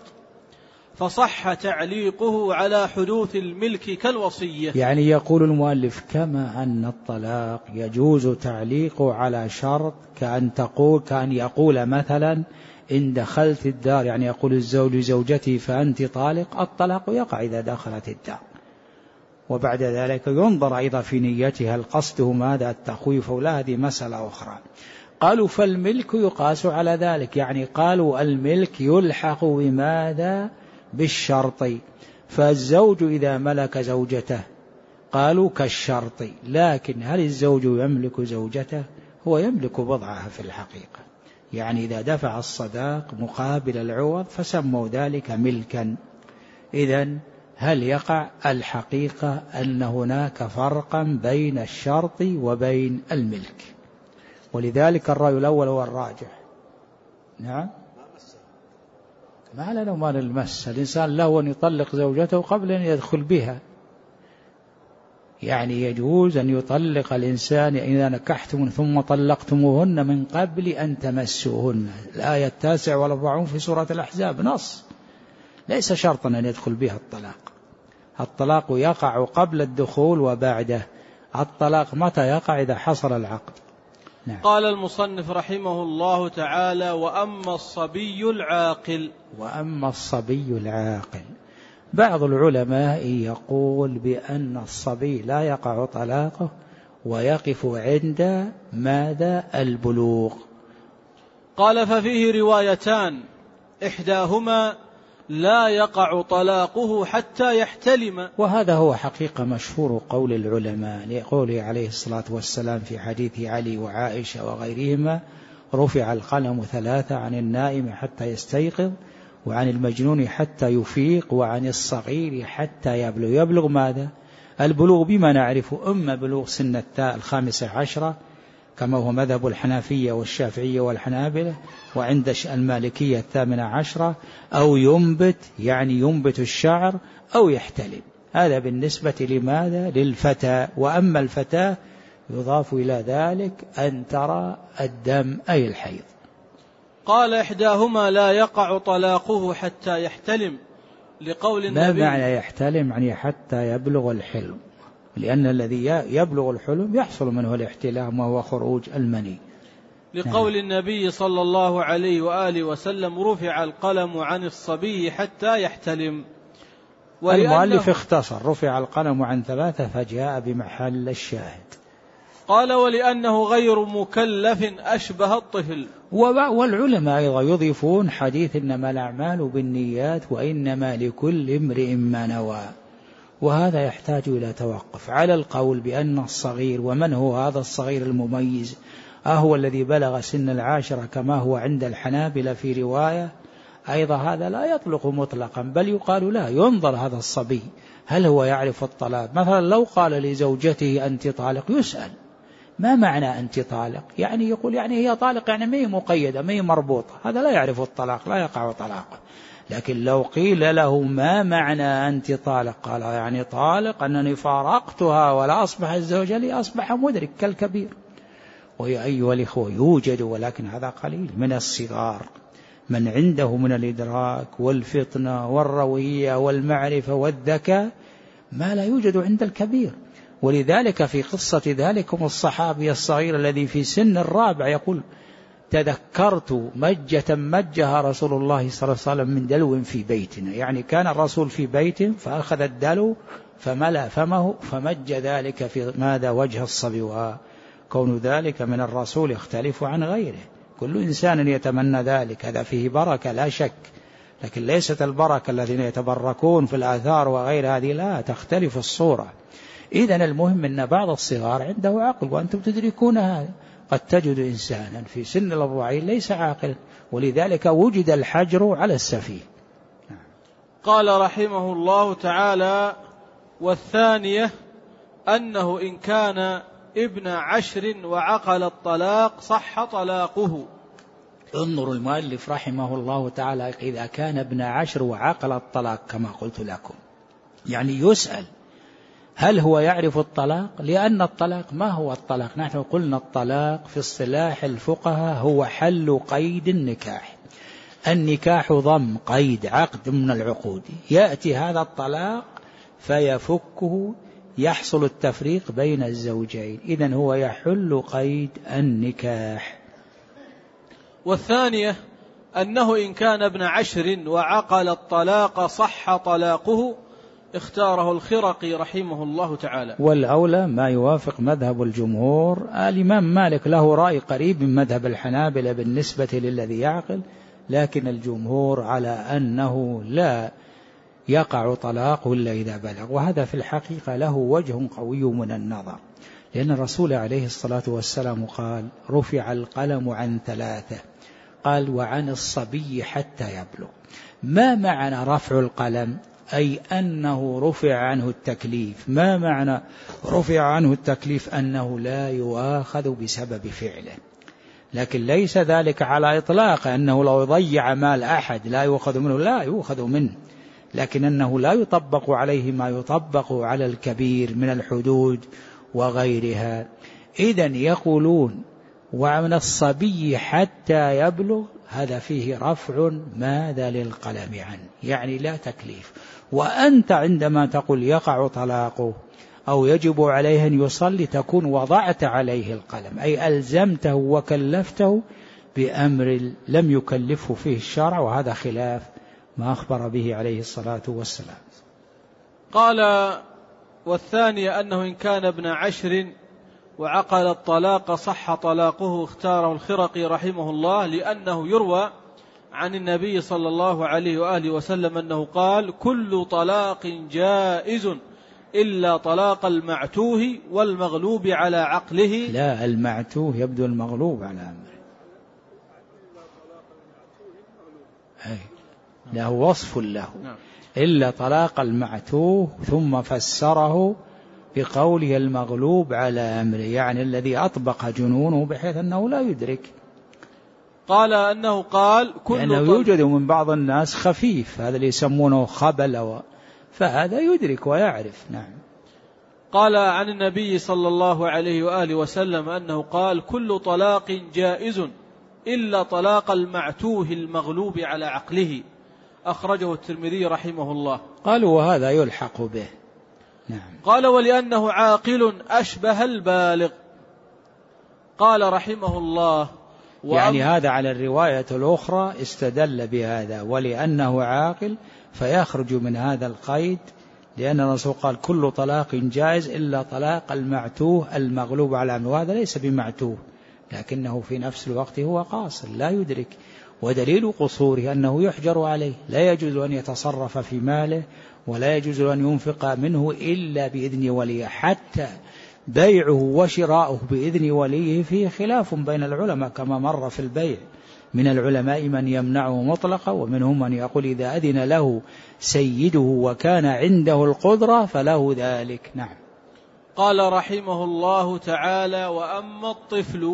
فصح تعليقه على حدوث الملك كالوصية. يعني يقول المؤلف كما أن الطلاق يجوز تعليقه على شرط، كأن يقول مثلا إن دخلت الدار، يعني يقول الزوج لزوجتي فأنت طالق، الطلاق يقع إذا دخلت الدار، وبعد ذلك ينظر أيضا في نيتها القصد ماذا التخويف ولا، هذه مسألة أخرى. قالوا فالملك يقاس على ذلك، يعني قالوا الملك يلحق بماذا؟ بالشرط. فالزوج إذا ملك زوجته قالوا كالشرط، لكن هل الزوج يملك زوجته؟ هو يملك بضعها في الحقيقة، يعني إذا دفع الصداق مقابل العوض فسموا ذلك ملكا. إذن هل يقع؟ الحقيقة أن هناك فرقا بين الشرط وبين الملك، ولذلك الرأي الأول هو الراجح. نعم، ما له مال المس، الإنسان له أن يطلق زوجته قبل أن يدخل بها، يعني يجوز أن يطلق الإنسان إذا نكحتم ثم طلقتموهن من قبل أن تمسوهن، الآية 49 في سورة الأحزاب نص، ليس شرطا أن يدخل بها الطلاق. الطلاق يقع قبل الدخول وبعده، الطلاق متى يقع؟ إذا حصل العقد. نعم. قال المصنف رحمه الله تعالى: وأما الصبي العاقل. وأما الصبي العاقل، بعض العلماء يقول بأن الصبي لا يقع طلاقه ويقف عند ماذا؟ البلوغ. قال: ففيه روايتان، إحداهما لا يقع طلاقه حتى يحتلم، وهذا هو حقيقة مشهور قول العلماء، لقوله عليه الصلاة والسلام في حديث علي وعائشة وغيرهما: رفع القلم 3 عن النائم حتى يستيقظ، وعن المجنون حتى يفيق، وعن الصغير حتى يبلغ. يبلغ ماذا؟ البلوغ بما نعرف، إما بلوغ سن 15 كما هو مذهب الحنفية والشافعية والحنابلة، وعند المالكية 18، أو ينبت، يعني ينبت الشعر، أو يحتلم. هذا بالنسبة لماذا؟ للفتى. وأما الفتاة يضاف إلى ذلك أن ترى الدم أي الحيض. قال: إحداهما لا يقع طلاقه حتى يحتلم، لقول النبي. ما معنى يحتلم؟ يعني حتى يبلغ الحلم، لأن الذي يبلغ الحلم يحصل منه الاحتلام وهو خروج المني. لقول النبي صلى الله عليه وآله وسلم: رفع القلم عن الصبي حتى يحتلم. المؤلف اختصر: رفع القلم عن 3 فجاء بمحل الشاهد. قال: ولأنه غير مكلف أشبه الطفل. والعلماء أيضا يضيفون حديث إنما الأعمال بالنيات وإنما لكل امرئ ما نوى، وهذا يحتاج إلى توقف على القول بأن الصغير، ومن هو هذا الصغير المميز؟ أهو الذي بلغ سن 10 كما هو عند الحنابلة في رواية؟ أيضا هذا لا يطلق مطلقا، بل يقال لا، ينظر هذا الصبي هل هو يعرف الطلاق. مثلا لو قال لزوجته أنت طالق، يسأل ما معنى أنت طالق؟ يعني يقول يعني هي طالق، يعني ما هي مقيدة، ما هي مربوطة، هذا لا يعرف الطلاق، لا يقع طلاقه. لكن لو قيل له ما معنى أنت طالق؟ قال يعني طالق أنني فارقتها ولا أصبح الزوج لي، أصبح مدرك كالكبير. ويا أيها الإخوة يوجد، ولكن هذا قليل، من الصغار من عنده من الإدراك والفطنة والروية والمعرفة والذكاء ما لا يوجد عند الكبير. ولذلك في قصة ذلكم الصحابي الصغير الذي في سن 4 يقول: تذكرت مجة مجها رسول الله صلى الله عليه وسلم من دلو في بيتنا، يعني كان الرسول في بيت فأخذ الدلو فملأ فمه فمج ذلك في ماذا؟ وجه الصبي. وكون ذلك من الرسول يختلف عن غيره، كل إنسان يتمنى ذلك، هذا فيه بركة لا شك، لكن ليست البركة الذين يتبركون في الآثار وغير هذه، لا، تختلف الصورة. إذن المهم أن بعض الصغار عنده عقل وأنتم تدركون هذا. قد تجد إنسانا في سن 40 ليس عاقل، ولذلك وجد الحجر على السفيه. قال رحمه الله تعالى: والثانية أنه إن كان ابن 10 وعقل الطلاق صح طلاقه. انظر المؤلف رحمه الله تعالى: إذا كان ابن 10 وعقل الطلاق كما قلت لكم، يعني يسأل هل هو يعرف الطلاق؟ لأن الطلاق ما هو الطلاق؟ نحن قلنا الطلاق في اصطلاح الفقهاء هو حل قيد النكاح. النكاح ضم قيد عقد من العقود، يأتي هذا الطلاق فيفكه، يحصل التفريق بين الزوجين، إذن هو يحل قيد النكاح. والثانية أنه إن كان ابن 10 وعقل الطلاق صح طلاقه، اختاره الخرقي رحمه الله تعالى. والأولى ما يوافق مذهب الجمهور. الإمام مالك له رأي قريب من مذهب الحنابلة بالنسبة للذي يعقل، لكن الجمهور على أنه لا يقع طلاقه إلا إذا بلغ، وهذا في الحقيقة له وجه قوي من النظر، لأن الرسول عليه الصلاة والسلام قال رفع القلم عن 3، قال وعن الصبي حتى يبلغ. ما معنى رفع القلم؟ أي أنه رفع عنه التكليف. ما معنى رفع عنه التكليف؟ أنه لا يؤاخذ بسبب فعله، لكن ليس ذلك على إطلاق أنه لو ضيع مال أحد لا يؤخذ منه، لا يؤخذ منه، لكن أنه لا يطبق عليه ما يطبق على الكبير من الحدود وغيرها. إذن يقولون وعن الصبي حتى يبلغ، هذا فيه رفع ماذا للقلم عنه، يعني لا تكليف. وأنت عندما تقول يقع طلاقه أو يجب عليه أن يصلي تكون وضعت عليه القلم، أي ألزمته وكلفته بأمر لم يكلفه فيه الشرع، وهذا خلاف ما أخبر به عليه الصلاة والسلام. قال والثانية أنه إن كان ابن 10 وعقل الطلاق صح طلاقه، اختاره الخرقي رحمه الله لأنه يروى عن النبي صلى الله عليه وآله وسلم أنه قال كل طلاق جائز إلا طلاق المعتوه والمغلوب على عقله. لا، المعتوه يبدو المغلوب على أمره، له وصف له، إلا طلاق المعتوه، ثم فسره بقوله المغلوب على أمره، يعني الذي أطبق جنونه بحيث أنه لا يدرك. قال أنه قال لأنه يوجد من بعض الناس خفيف، هذا اللي يسمونه خبل، فهذا يدرك ويعرف. نعم. قال عن النبي صلى الله عليه وآله وسلم أنه قال كل طلاق جائز إلا طلاق المعتوه المغلوب على عقله، أخرجه الترمذي رحمه الله. قالوا وهذا يلحق به. نعم. قال ولأنه عاقل أشبه البالغ. قال رحمه الله يعني هذا على الرواية الأخرى استدل بهذا، ولأنه عاقل فيخرج من هذا القيد، لأن الرسول قال كل طلاق جائز إلا طلاق المعتوه المغلوب على أمره، وهذا ليس بمعتوه لكنه في نفس الوقت هو قاصر لا يدرك، ودليل قصوره أنه يحجر عليه، لا يجوز أن يتصرف في ماله ولا يجوز أن ينفق منه إلا بإذن وليه، حتى بيعه وشراؤه بإذن وليه فيه خلاف بين العلماء كما مر في البيع، من العلماء من يمنعه مطلقا، ومنهم من يقول إذا أذن له سيده وكان عنده القدرة فله ذلك. نعم. قال رحمه الله تعالى وأما الطفل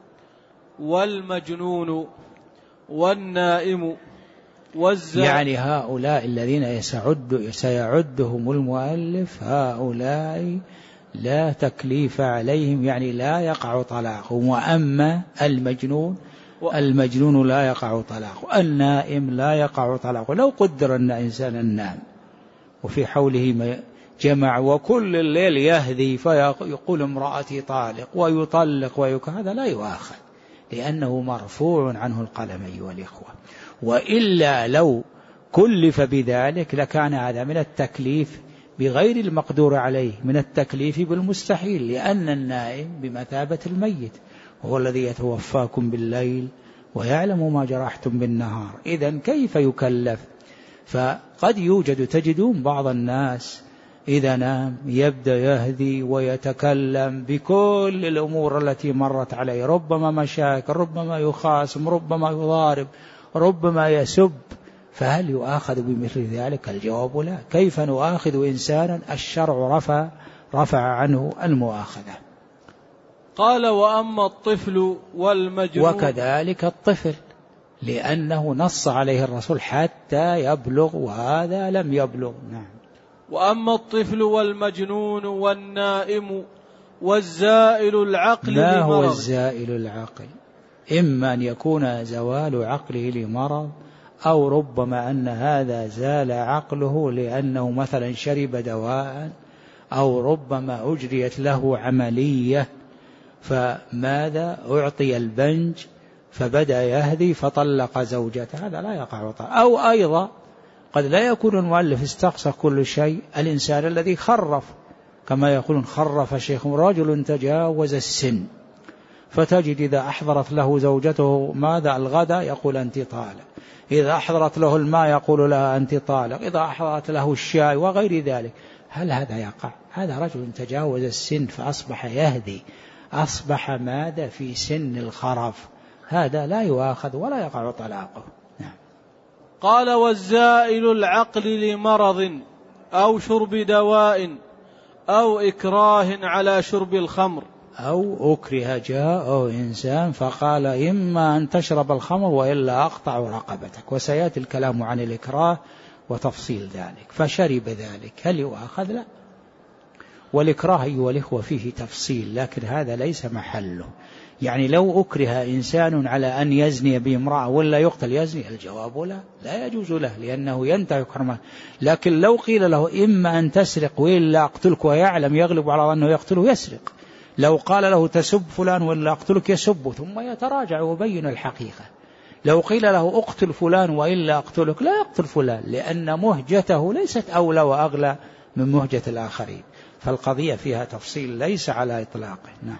والمجنون والنائم يعني هؤلاء الذين سيعدهم المؤلف هؤلاء لا تكليف عليهم، يعني لا يقع طلاقهم. وأما المجنون لا يقع طلاقه، النائم لا يقع طلاقه. لو قدر أن إنسانا نام وفي حوله جمع وكل الليل يهذي فيقول امرأتي طالق ويطلق هذا لا يؤاخذ، لأنه مرفوع عنه القلم أيها الإخوة. وإلا لو كلف بذلك لكان هذا من التكليف بغير المقدور عليه، من التكليف بالمستحيل، لأن النائم بمثابة الميت، هو الذي يتوفاكم بالليل ويعلم ما جرحتم بالنهار، إذن كيف يكلف؟ فقد يوجد تجدون بعض الناس إذا نام يبدأ يهذي ويتكلم بكل الأمور التي مرت عليه، ربما مشاكل، ربما يخاصم، ربما يضارب، ربما يسب، فهل يؤاخذ بمثل ذلك؟ الجواب لا. كيف نؤاخذ إنسانا الشرع رفع عنه المؤاخذة؟ قال وأما الطفل والمجنون، وكذلك الطفل لأنه نص عليه الرسول حتى يبلغ، وهذا لم يبلغ. نعم. وأما الطفل والمجنون والنائم والزائل العقل لمرض. ما هو الزائل العقل؟ إما أن يكون زوال عقله لمرض، أو ربما أن هذا زال عقله لأنه مثلا شرب دواء، أو ربما أجريت له عملية فماذا أعطي البنج فبدأ يهذي فطلق زوجته، هذا لا يقع طلاق. أو أيضا قد لا يكون المؤلف استقصى كل شيء الإنسان الذي خرف، كما يقولون خرف شيخ رجل تجاوز السن، فتجد إذا أحضرت له زوجته ماذا الغداء يقول أنت طالق، إذا أحضرت له الماء يقول لها أنت طالق، إذا أحضرت له الشاي وغير ذلك. هل هذا يقع؟ هذا رجل تجاوز السن فأصبح يهدي، أصبح ماذا في سن الخرف، هذا لا يؤاخذ ولا يقع طلاقه. نعم. قال والزائل العقل لمرض أو شرب دواء أو إكراه على شرب الخمر، أو أكره جاء إنسان فقال إما أن تشرب الخمر وإلا أقطع رقبتك، وسيأتي الكلام عن الإكراه وتفصيل ذلك، فشرب ذلك هل يؤاخذ؟ لا. والإكراه أيها الإخوة فيه تفصيل، لكن هذا ليس محله. يعني لو أكره إنسان على أن يزني بامرأة ولا يقتل يزني، الجواب لا يجوز له لأنه ينتهي حرمه. لكن لو قيل له إما أن تسرق وإلا أقتلك ويعلم يغلب على أنه يقتله يسرق، لو قال له تسب فلان ولا أقتلك يسب ثم يتراجع ويبين الحقيقة. لو قيل له أقتل فلان وإلا أقتلك لا يقتل فلان، لأن مهجته ليست أولى وأغلى من مهجة الآخرين، فالقضية فيها تفصيل ليس على إطلاقه. نعم.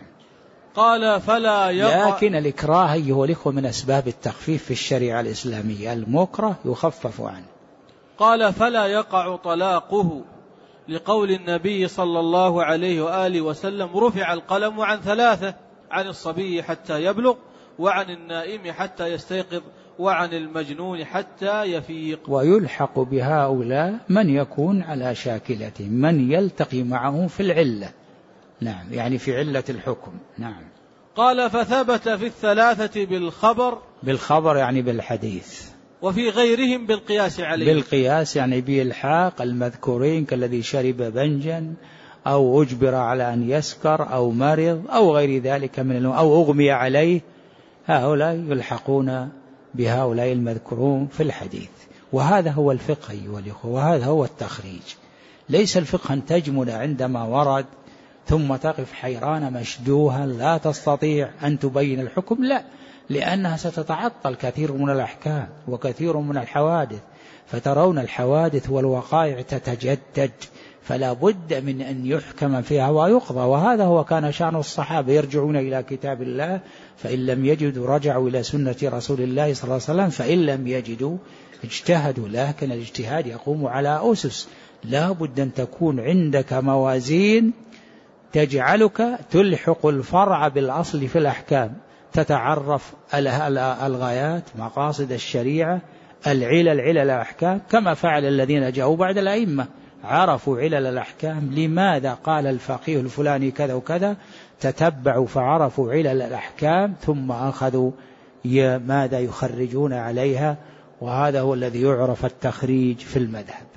قال فلا يقع. لكن الإكراه أيها الإخوة من أسباب التخفيف في الشريعة الإسلامية، المكره يخفف عنه. قال فلا يقع طلاقه لقول النبي صلى الله عليه وآله وسلم رفع القلم عن 3: عن الصبي حتى يبلغ، وعن النائم حتى يستيقظ، وعن المجنون حتى يفيق. ويلحق بهؤلاء من يكون على شاكلته، من يلتقي معه في العلة. نعم، يعني في علة الحكم. نعم. قال فثبت في 3 بالخبر يعني بالحديث، وفي غيرهم بالقياس عليه. بالقياس يعني بإلحاق المذكورين كالذي شرب بنجا أو أجبر على أن يسكر أو مرض أو غير ذلك من أو أغمي عليه، هؤلاء يلحقون بهؤلاء المذكورون في الحديث. وهذا هو الفقه أيها الأخوة، وهذا هو التخريج. ليس الفقه أن تجمل عندما ورد ثم تقف حيران مشدوها لا تستطيع أن تبين الحكم، لا، لأنها ستتعطل كثير من الأحكام وكثير من الحوادث، فترون الحوادث والوقائع تتجدد، فلا بد من أن يحكم فيها ويقضى. وهذا هو كان شأن الصحابة، يرجعون إلى كتاب الله، فإن لم يجدوا رجعوا إلى سنة رسول الله صلى الله عليه وسلم، فإن لم يجدوا اجتهدوا. لكن الاجتهاد يقوم على أسس، لا بد أن تكون عندك موازين تجعلك تلحق الفرع بالأصل في الأحكام، تتعرف الغايات، مقاصد الشريعة، علل الأحكام، كما فعل الذين جاءوا بعد الأئمة، عرفوا علل الأحكام، لماذا قال الفقيه الفلاني كذا وكذا، تتبعوا فعرفوا علل الأحكام، ثم أخذوا ماذا يخرجون عليها، وهذا هو الذي يعرف التخريج في المذهب.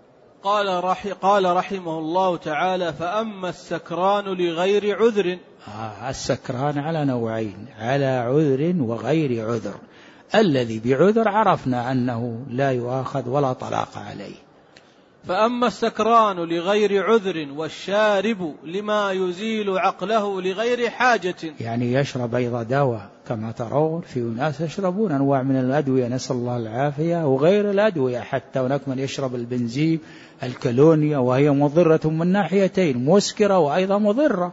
قال رحمه الله تعالى فأما السكران لغير عذر. السكران على نوعين، على عذر وغير عذر. الذي بعذر عرفنا أنه لا يؤاخذ ولا طلاق عليه. فأما السكران لغير عذر والشارب لما يزيل عقله لغير حاجة، يعني يشرب أيضا دواء، كما ترون في ناس يشربون أنواع من الأدوية نسأل الله العافية وغير الأدوية، حتى هناك من يشرب البنزيم الكالونيا وهي مضرة من ناحيتين، مسكرة وأيضا مضرة،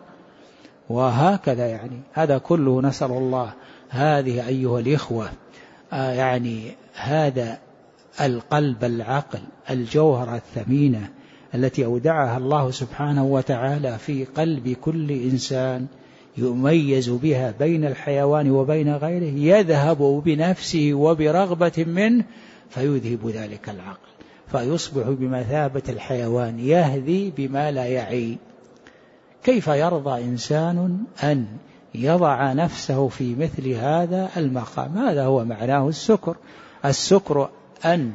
وهكذا يعني هذا كله نسأل الله. هذه أيها الإخوة يعني هذا القلب العقل الجوهرة الثمينة التي أودعها الله سبحانه وتعالى في قلب كل إنسان، يميز بها بين الحيوان وبين غيره، يذهب بنفسه وبرغبة منه فيذهب ذلك العقل، فيصبح بمثابة الحيوان يهذي بما لا يعي. كيف يرضى إنسان أن يضع نفسه في مثل هذا المقام؟ هذا هو معناه السكر. السكر أن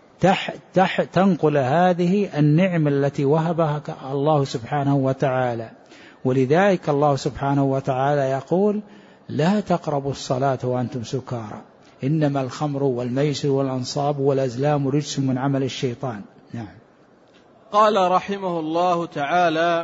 تنقل هذه النعمة التي وهبها الله سبحانه وتعالى. ولذلك الله سبحانه وتعالى يقول لا تقربوا الصلاة وأنتم سكارى إنما الخمر والميسر والأنصاب والأزلام رجس من عمل الشيطان. نعم. قال رحمه الله تعالى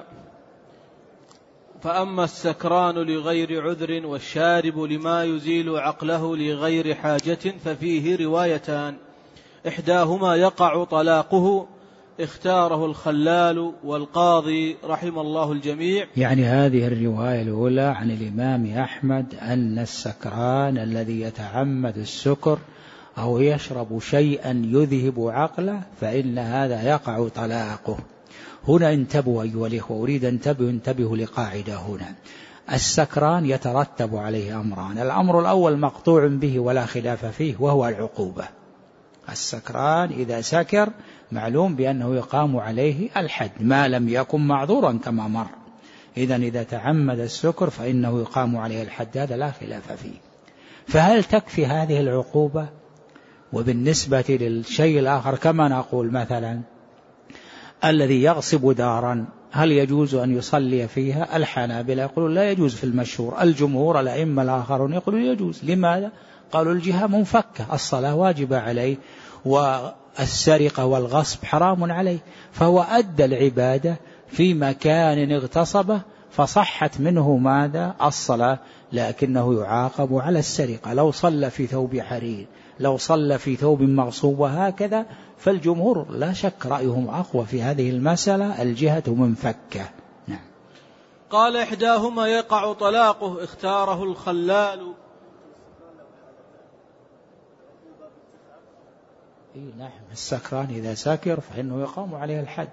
فأما السكران لغير عذر والشارب لما يزيل عقله لغير حاجة ففيه روايتان، إحداهما يقع طلاقه اختاره الخلال والقاضي رحم الله الجميع. يعني هذه الرواية الأولى عن الإمام أحمد أن السكران الذي يتعمد السكر أو يشرب شيئا يذهب عقله فإن هذا يقع طلاقه. هنا انتبهوا أيها الإخوة، أريد انتبهوا لقاعدة هنا. السكران يترتب عليه أمران، الأمر الأول مقطوع به ولا خلاف فيه وهو العقوبة. السكران إذا سكر معلوم بأنه يقام عليه الحد ما لم يكن معذورا كما مر. إذا تعمد السكر فإنه يقام عليه الحد، هذا لا خلاف فيه. فهل تكفي هذه العقوبة؟ وبالنسبة للشيء الآخر كما نقول مثلا الذي يغصب دارا هل يجوز أن يصلي فيها؟ الحنابلة يقولون لا يجوز في المشهور، الجمهور الأئمة الآخرون يقولون يجوز. لماذا؟ قالوا الجهة منفكة، الصلاة واجبة عليه والسرقة والغصب حرام عليه، فهو أدى العبادة في مكان اغتصبه فصحت منه ماذا؟ الصلاة، لكنه يعاقب على السرقة. لو صلى في ثوب حرير، لو صلى في ثوب مغصوب وهكذا، فالجمهور لا شك رأيهم أقوى في هذه المسألة، الجهة منفكة. نعم. قال إحداهما يقع طلاقه اختاره الخلال. نعم، السكران إذا سكر فإنه يقام عليه الحد.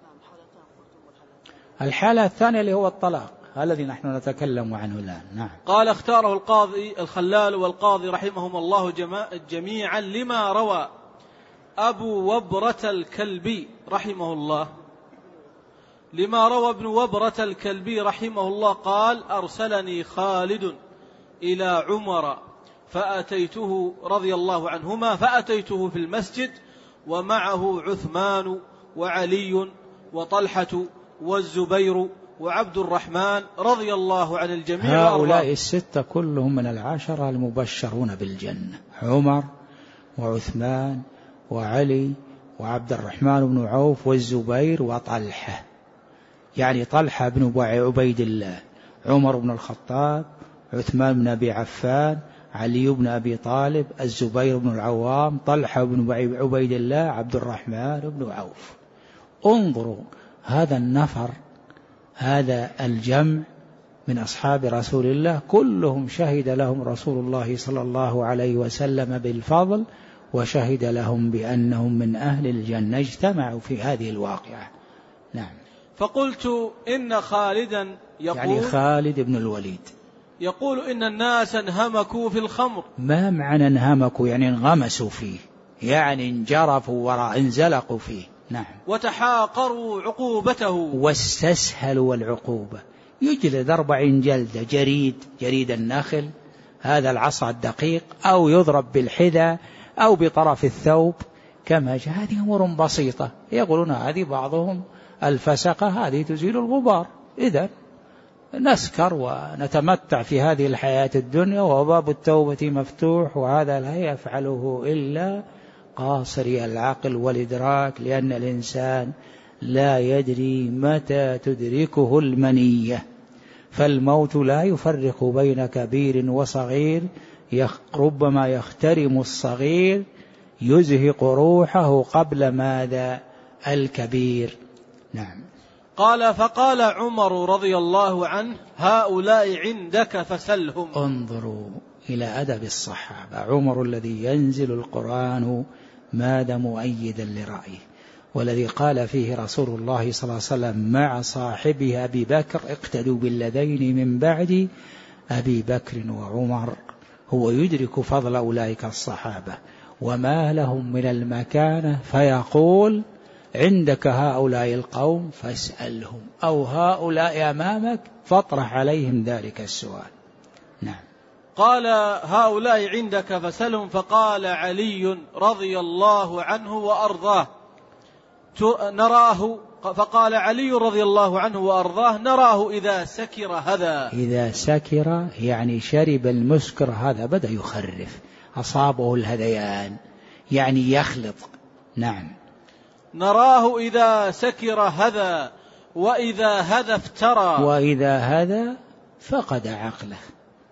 الحالة الثانية اللي هو الطلاق الذي نحن نتكلم عنه الآن. نعم. قال اختاره القاضي الخلال والقاضي رحمهم الله جميعا لما روى أبو وبرة الكلبي رحمه الله، لما روى ابن وبرة الكلبي رحمه الله قال أرسلني خالد إلى عمر فأتيته رضي الله عنهما، فأتيته في المسجد ومعه عثمان وعلي وطلحة والزبير وعبد الرحمن رضي الله عن الجميع. هؤلاء الستة كلهم من العشرة المبشرون بالجنة، عمر وعثمان وعلي وعبد الرحمن بن عوف والزبير وطلحة، يعني طلحة بن عبيد الله، عمر بن الخطاب، عثمان بن أبي عفان، علي بن أبي طالب، الزبير بن العوام، طلحة بن عبيد الله، عبد الرحمن بن عوف. انظروا هذا النفر، هذا الجمع من أصحاب رسول الله كلهم شهد لهم رسول الله صلى الله عليه وسلم بالفضل، وشهد لهم بأنهم من أهل الجنة، اجتمعوا في هذه الواقعة. نعم. فقلت إن خالدا يقول، يعني خالد بن الوليد يقول إن الناس انهمكوا في الخمر. ما معنى انهمكوا؟ يعني انغمسوا فيه، يعني انجرفوا وراء، انزلقوا فيه. نعم. وتحاقروا عقوبته، واستسهلوا العقوبة، يجلد 40 جلدة، جريد النخل، هذا العصا الدقيق، أو يضرب بالحذاء أو بطرف الثوب كما جاء. هذه أمور بسيطة. يقولون هذه بعضهم الفسقة هذه تزيل الغبار، إذن نسكر ونتمتع في هذه الحياة الدنيا وباب التوبة مفتوح، وهذا لا يفعله إلا قاصري العقل والإدراك، لأن الإنسان لا يدري متى تدركه المنية، فالموت لا يفرق بين كبير وصغير، ربما يخترم الصغير يزهق روحه قبل ماذا؟ الكبير. نعم. قال فقال عمر رضي الله عنه هؤلاء عندك فسلهم. انظروا إلى أدب الصحابة، عمر الذي ينزل القرآن ماذا مؤيدا لرأيه، والذي قال فيه رسول الله صلى الله عليه وسلم مع صاحبه أبي بكر اقتدوا بالذين من بعد أبي بكر وعمر، هو يدرك فضل أولئك الصحابة وما لهم من المكانة، فيقول عندك هؤلاء القوم فاسألهم، أو هؤلاء أمامك فاطرح عليهم ذلك السؤال. نعم. قال هؤلاء عندك فسألهم، فقال علي رضي الله عنه وأرضاه نراه، فقال علي رضي الله عنه وأرضاه نراه إذا سكر هذا. إذا سكر يعني شرب المسكر هذا بدأ يخرف، أصابه الهذيان، يعني يخلط. نعم. نراه إذا سكر هذا وإذا هذا افترى، وإذا هذا فقد عقله،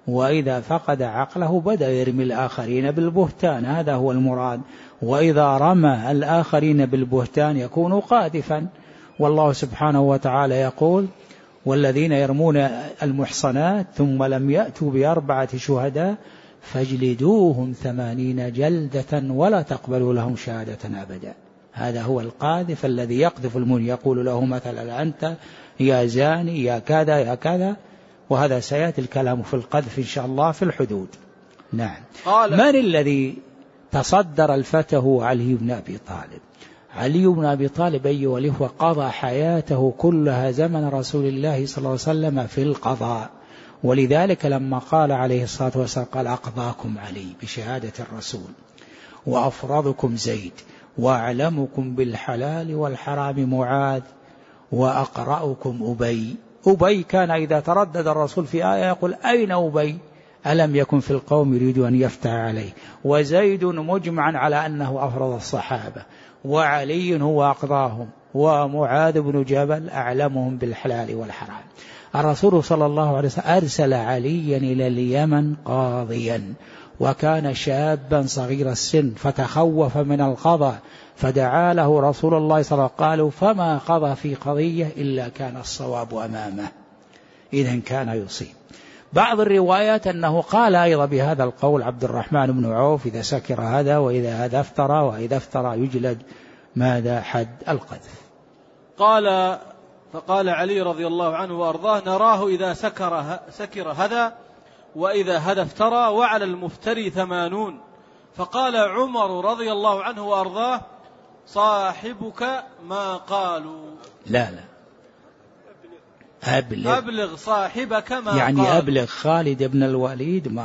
وإذا فقد عقله بدأ يرمي الآخرين بالبهتان، هذا هو المراد. وإذا رمى الآخرين بالبهتان يكون قاذفا. والله سبحانه وتعالى يقول: والذين يرمون المحصنات ثم لم يأتوا ب4 شهداء فاجلدوهم 80 جلدة ولا تقبلوا لهم شهادة أبدا. هذا هو القاذف الذي يقذف المؤمن، يقول له مثلا: أنت يا زاني يا كذا يا كذا. وهذا سيأتي الكلام في القذف إن شاء الله في الحدود. نعم. من الذي تصدر الفتى؟ هو علي بن أبي طالب. علي بن أبي طالب أيها الإخوة قضى حياته كلها زمن رسول الله صلى الله عليه وسلم في القضاء، ولذلك لما قال عليه الصلاة والسلام قال: أقضاكم علي بشهادة الرسول، وأفرضكم زيد، وأعلمكم بالحلال والحرام معاذ، وأقرأكم أبي. أبي كان إذا تردد الرسول في آية يقول: أين أبي؟ ألم يكن في القوم يريد أن يفتح عليه. وزيد مجمعا على أنه أفرض الصحابة، وعلي هو أقضاهم، ومعاذ بن جبل أعلمهم بالحلال والحرام. الرسول صلى الله عليه وسلم أرسل عليا إلى اليمن قاضيا، وكان شابا صغير السن فتخوف من القضاء، فدعا له رسول الله صلى الله عليه وسلم. قالوا: فما قضى في قضية إلا كان الصواب أمامه، إذن كان يصيب. بعض الروايات أنه قال أيضا بهذا القول عبد الرحمن بن عوف: إذا سكر هذا وإذا هذا افترى، وإذا افترى يجلد ماذا حد القذف. فقال علي رضي الله عنه وأرضاه: نراه إذا سكر هذا وإذا هذا افترى، وعلى المفتري 80. فقال عمر رضي الله عنه وأرضاه: صاحبك ما قالوا. لا أبلغ صاحبك ما يعني قال. أبلغ خالد بن الوليد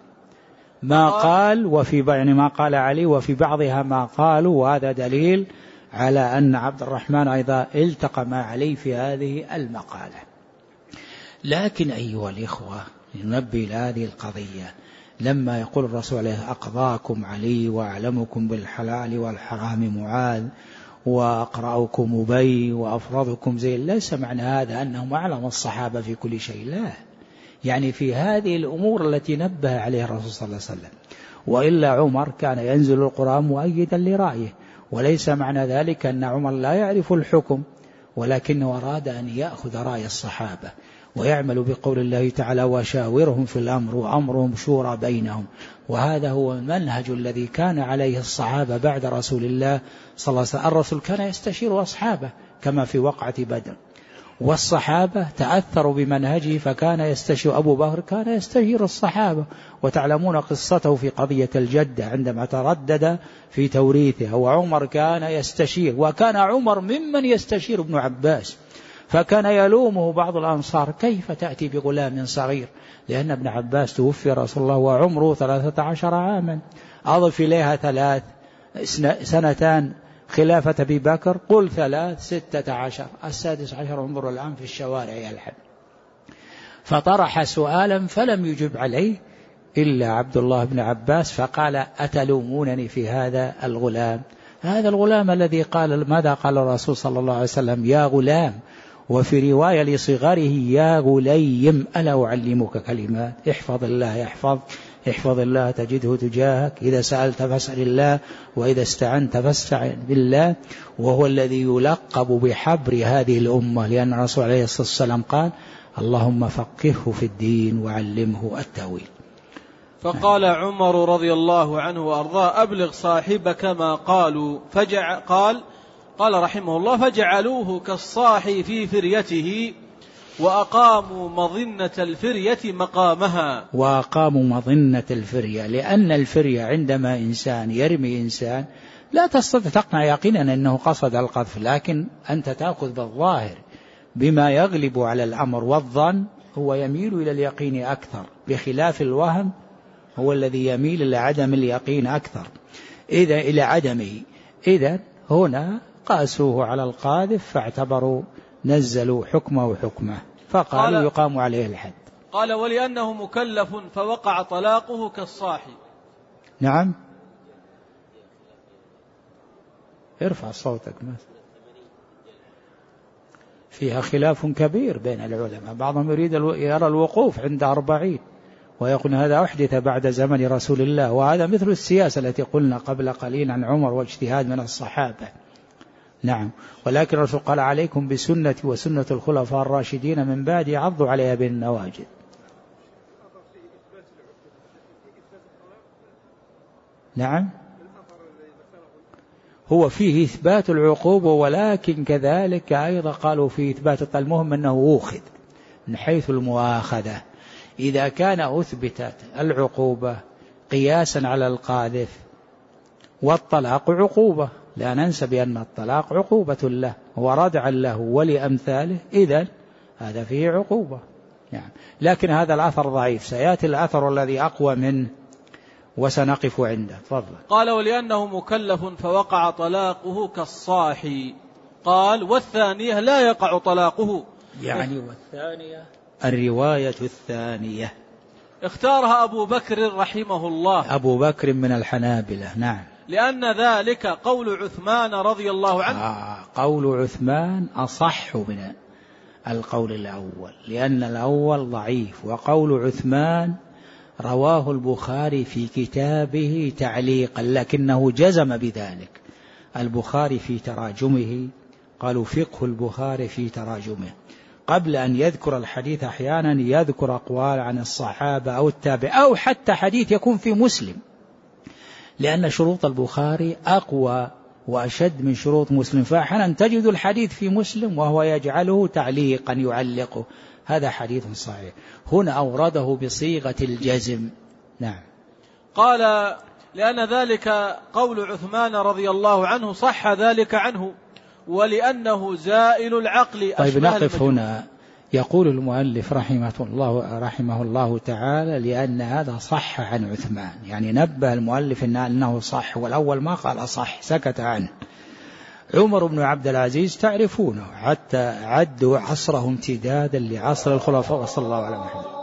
ما قال وفي يعني ما قال علي، وفي بعضها ما قالوا. وهذا دليل على أن عبد الرحمن أيضا التقى مع علي في هذه المقالة. لكن أيها الإخوة ننبه لهذه القضية، لما يقول الرسول عليه: أقضاكم علي وأعلمكم بالحلال والحرام معاذ، وأقرأكم أبي، وأفرضكم زيد، ليس معنى هذا أنهم أعلم الصحابة في كل شيء، لا، يعني في هذه الأمور التي نبه عليها الرسول صلى الله عليه وسلم. وإلا عمر كان ينزل القرآن مؤيدا لرأيه، وليس معنى ذلك أن عمر لا يعرف الحكم، ولكنه أراد أن يأخذ رأي الصحابة ويعمل بقول الله تعالى: وشاورهم في الأمر وأمرهم شورى بينهم. وهذا هو المنهج الذي كان عليه الصحابة بعد رسول الله صلى الله عليه وسلم. الرسول كان يستشير أصحابه كما في وقعة بدر، والصحابة تأثروا بمنهجه فكان يستشير. أبو بكر كان يستشير الصحابة، وتعلمون قصته في قضية الجدة عندما تردد في توريثه. وعمر كان يستشير، وكان عمر ممن يستشير ابن عباس، فكان يلومه بعض الأنصار: كيف تأتي بغلام صغير؟ لأن ابن عباس توفي رسول الله وعمره 13 عاما، أضف إليها 3 سنتان خلافة أبي بكر، قل 3 16 16 انظروا الآن في الشوارع يلحب. فطرح سؤالا فلم يجب عليه إلا عبد الله بن عباس، فقال: أتلومونني في هذا الغلام؟ هذا الغلام الذي قال ماذا قال الرسول صلى الله عليه وسلم: يا غلام. وفي رواية لصغره: يا غليم ألا أعلمك كلمات، احفظ الله يحفظ، احفظ الله تجده تجاهك، إذا سألت فاسأل الله، وإذا استعنت فاستعن بالله. وهو الذي يلقب بحبر هذه الأمة، لأن الرسول عليه الصلاة والسلام قال: اللهم فقهه في الدين وعلمه التأويل. فقال عمر رضي الله عنه وأرضاه: أبلغ صاحبك ما قالوا. قال رحمه الله: فجعلوه كالصاحي في فريته، وأقاموا مظنة الفرية مقامها. وأقاموا مظنة الفرية، لأن الفرية عندما إنسان يرمي إنسان لا تستطيع تقنع يقينا أنه قصد القذف، لكن أنت تأخذ بالظاهر بما يغلب على الأمر، والظن هو يميل إلى اليقين أكثر، بخلاف الوهم هو الذي يميل إلى عدم اليقين أكثر، إذا إلى عدمه. إذا هنا قاسوه على القاذف فاعتبروا نزلوا حكمه فقالوا يقام عليه الحد. قال: ولأنه مكلف فوقع طلاقه كالصاحي. نعم، ارفع صوتك. فيها خلاف كبير بين العلماء، بعضهم يريد يرى الوقوف عند 40، ويقول هذا أحدث بعد زمن رسول الله، وهذا مثل السياسة التي قلنا قبل قليل عن عمر واجتهاد من الصحابة. نعم، ولكن الرسول قال عليكم بسنة وسنة الخلفاء الراشدين من بعد عضوا عليها بالنواجذ. نعم، هو فيه إثبات العقوبة، ولكن كذلك أيضا قالوا فيه إثبات، المهم أنه أوخذ من حيث المؤاخذة. إذا كان أثبتت العقوبة قياسا على القاذف، والطلاق عقوبة، لا ننسى بأن الطلاق عقوبة له وردعا له ولأمثاله، إذن هذا فيه عقوبة يعني. لكن هذا الأثر ضعيف، سيأتي الأثر الذي أقوى منه وسنقف عنده. تفضل. قال ولأنه مكلف فوقع طلاقه كالصاحي. قال والثانية لا يقع طلاقه، يعني والثانية الرواية الثانية اختارها أبو بكر رحمه الله. أبو بكر من الحنابلة. نعم، لأن ذلك قول عثمان رضي الله عنه. قول عثمان أصح من القول الأول، لأن الأول ضعيف، وقول عثمان رواه البخاري في كتابه تعليقا، لكنه جزم بذلك. البخاري في تراجمه قالوا فقه البخاري في تراجمه، قبل أن يذكر الحديث أحيانا يذكر أقوال عن الصحابة أو التابع، أو حتى حديث يكون في مسلم، لأن شروط البخاري أقوى وأشد من شروط مسلم، فأحيانا تجد الحديث في مسلم وهو يجعله تعليقا يعلقه، هذا حديث صحيح. هنا أورده بصيغة الجزم. نعم. قال لأن ذلك قول عثمان رضي الله عنه صح ذلك عنه، ولأنه زائل العقل. طيب نقف هنا. يقول المؤلف رحمه الله تعالى لأن هذا صح عن عثمان، يعني نبه المؤلف أنه صح، والأول ما قال صح، سكت عنه. عمر بن عبد العزيز تعرفونه، حتى عدوا عصره امتدادا لعصر الخلفاء، وصلى الله عليه وسلم.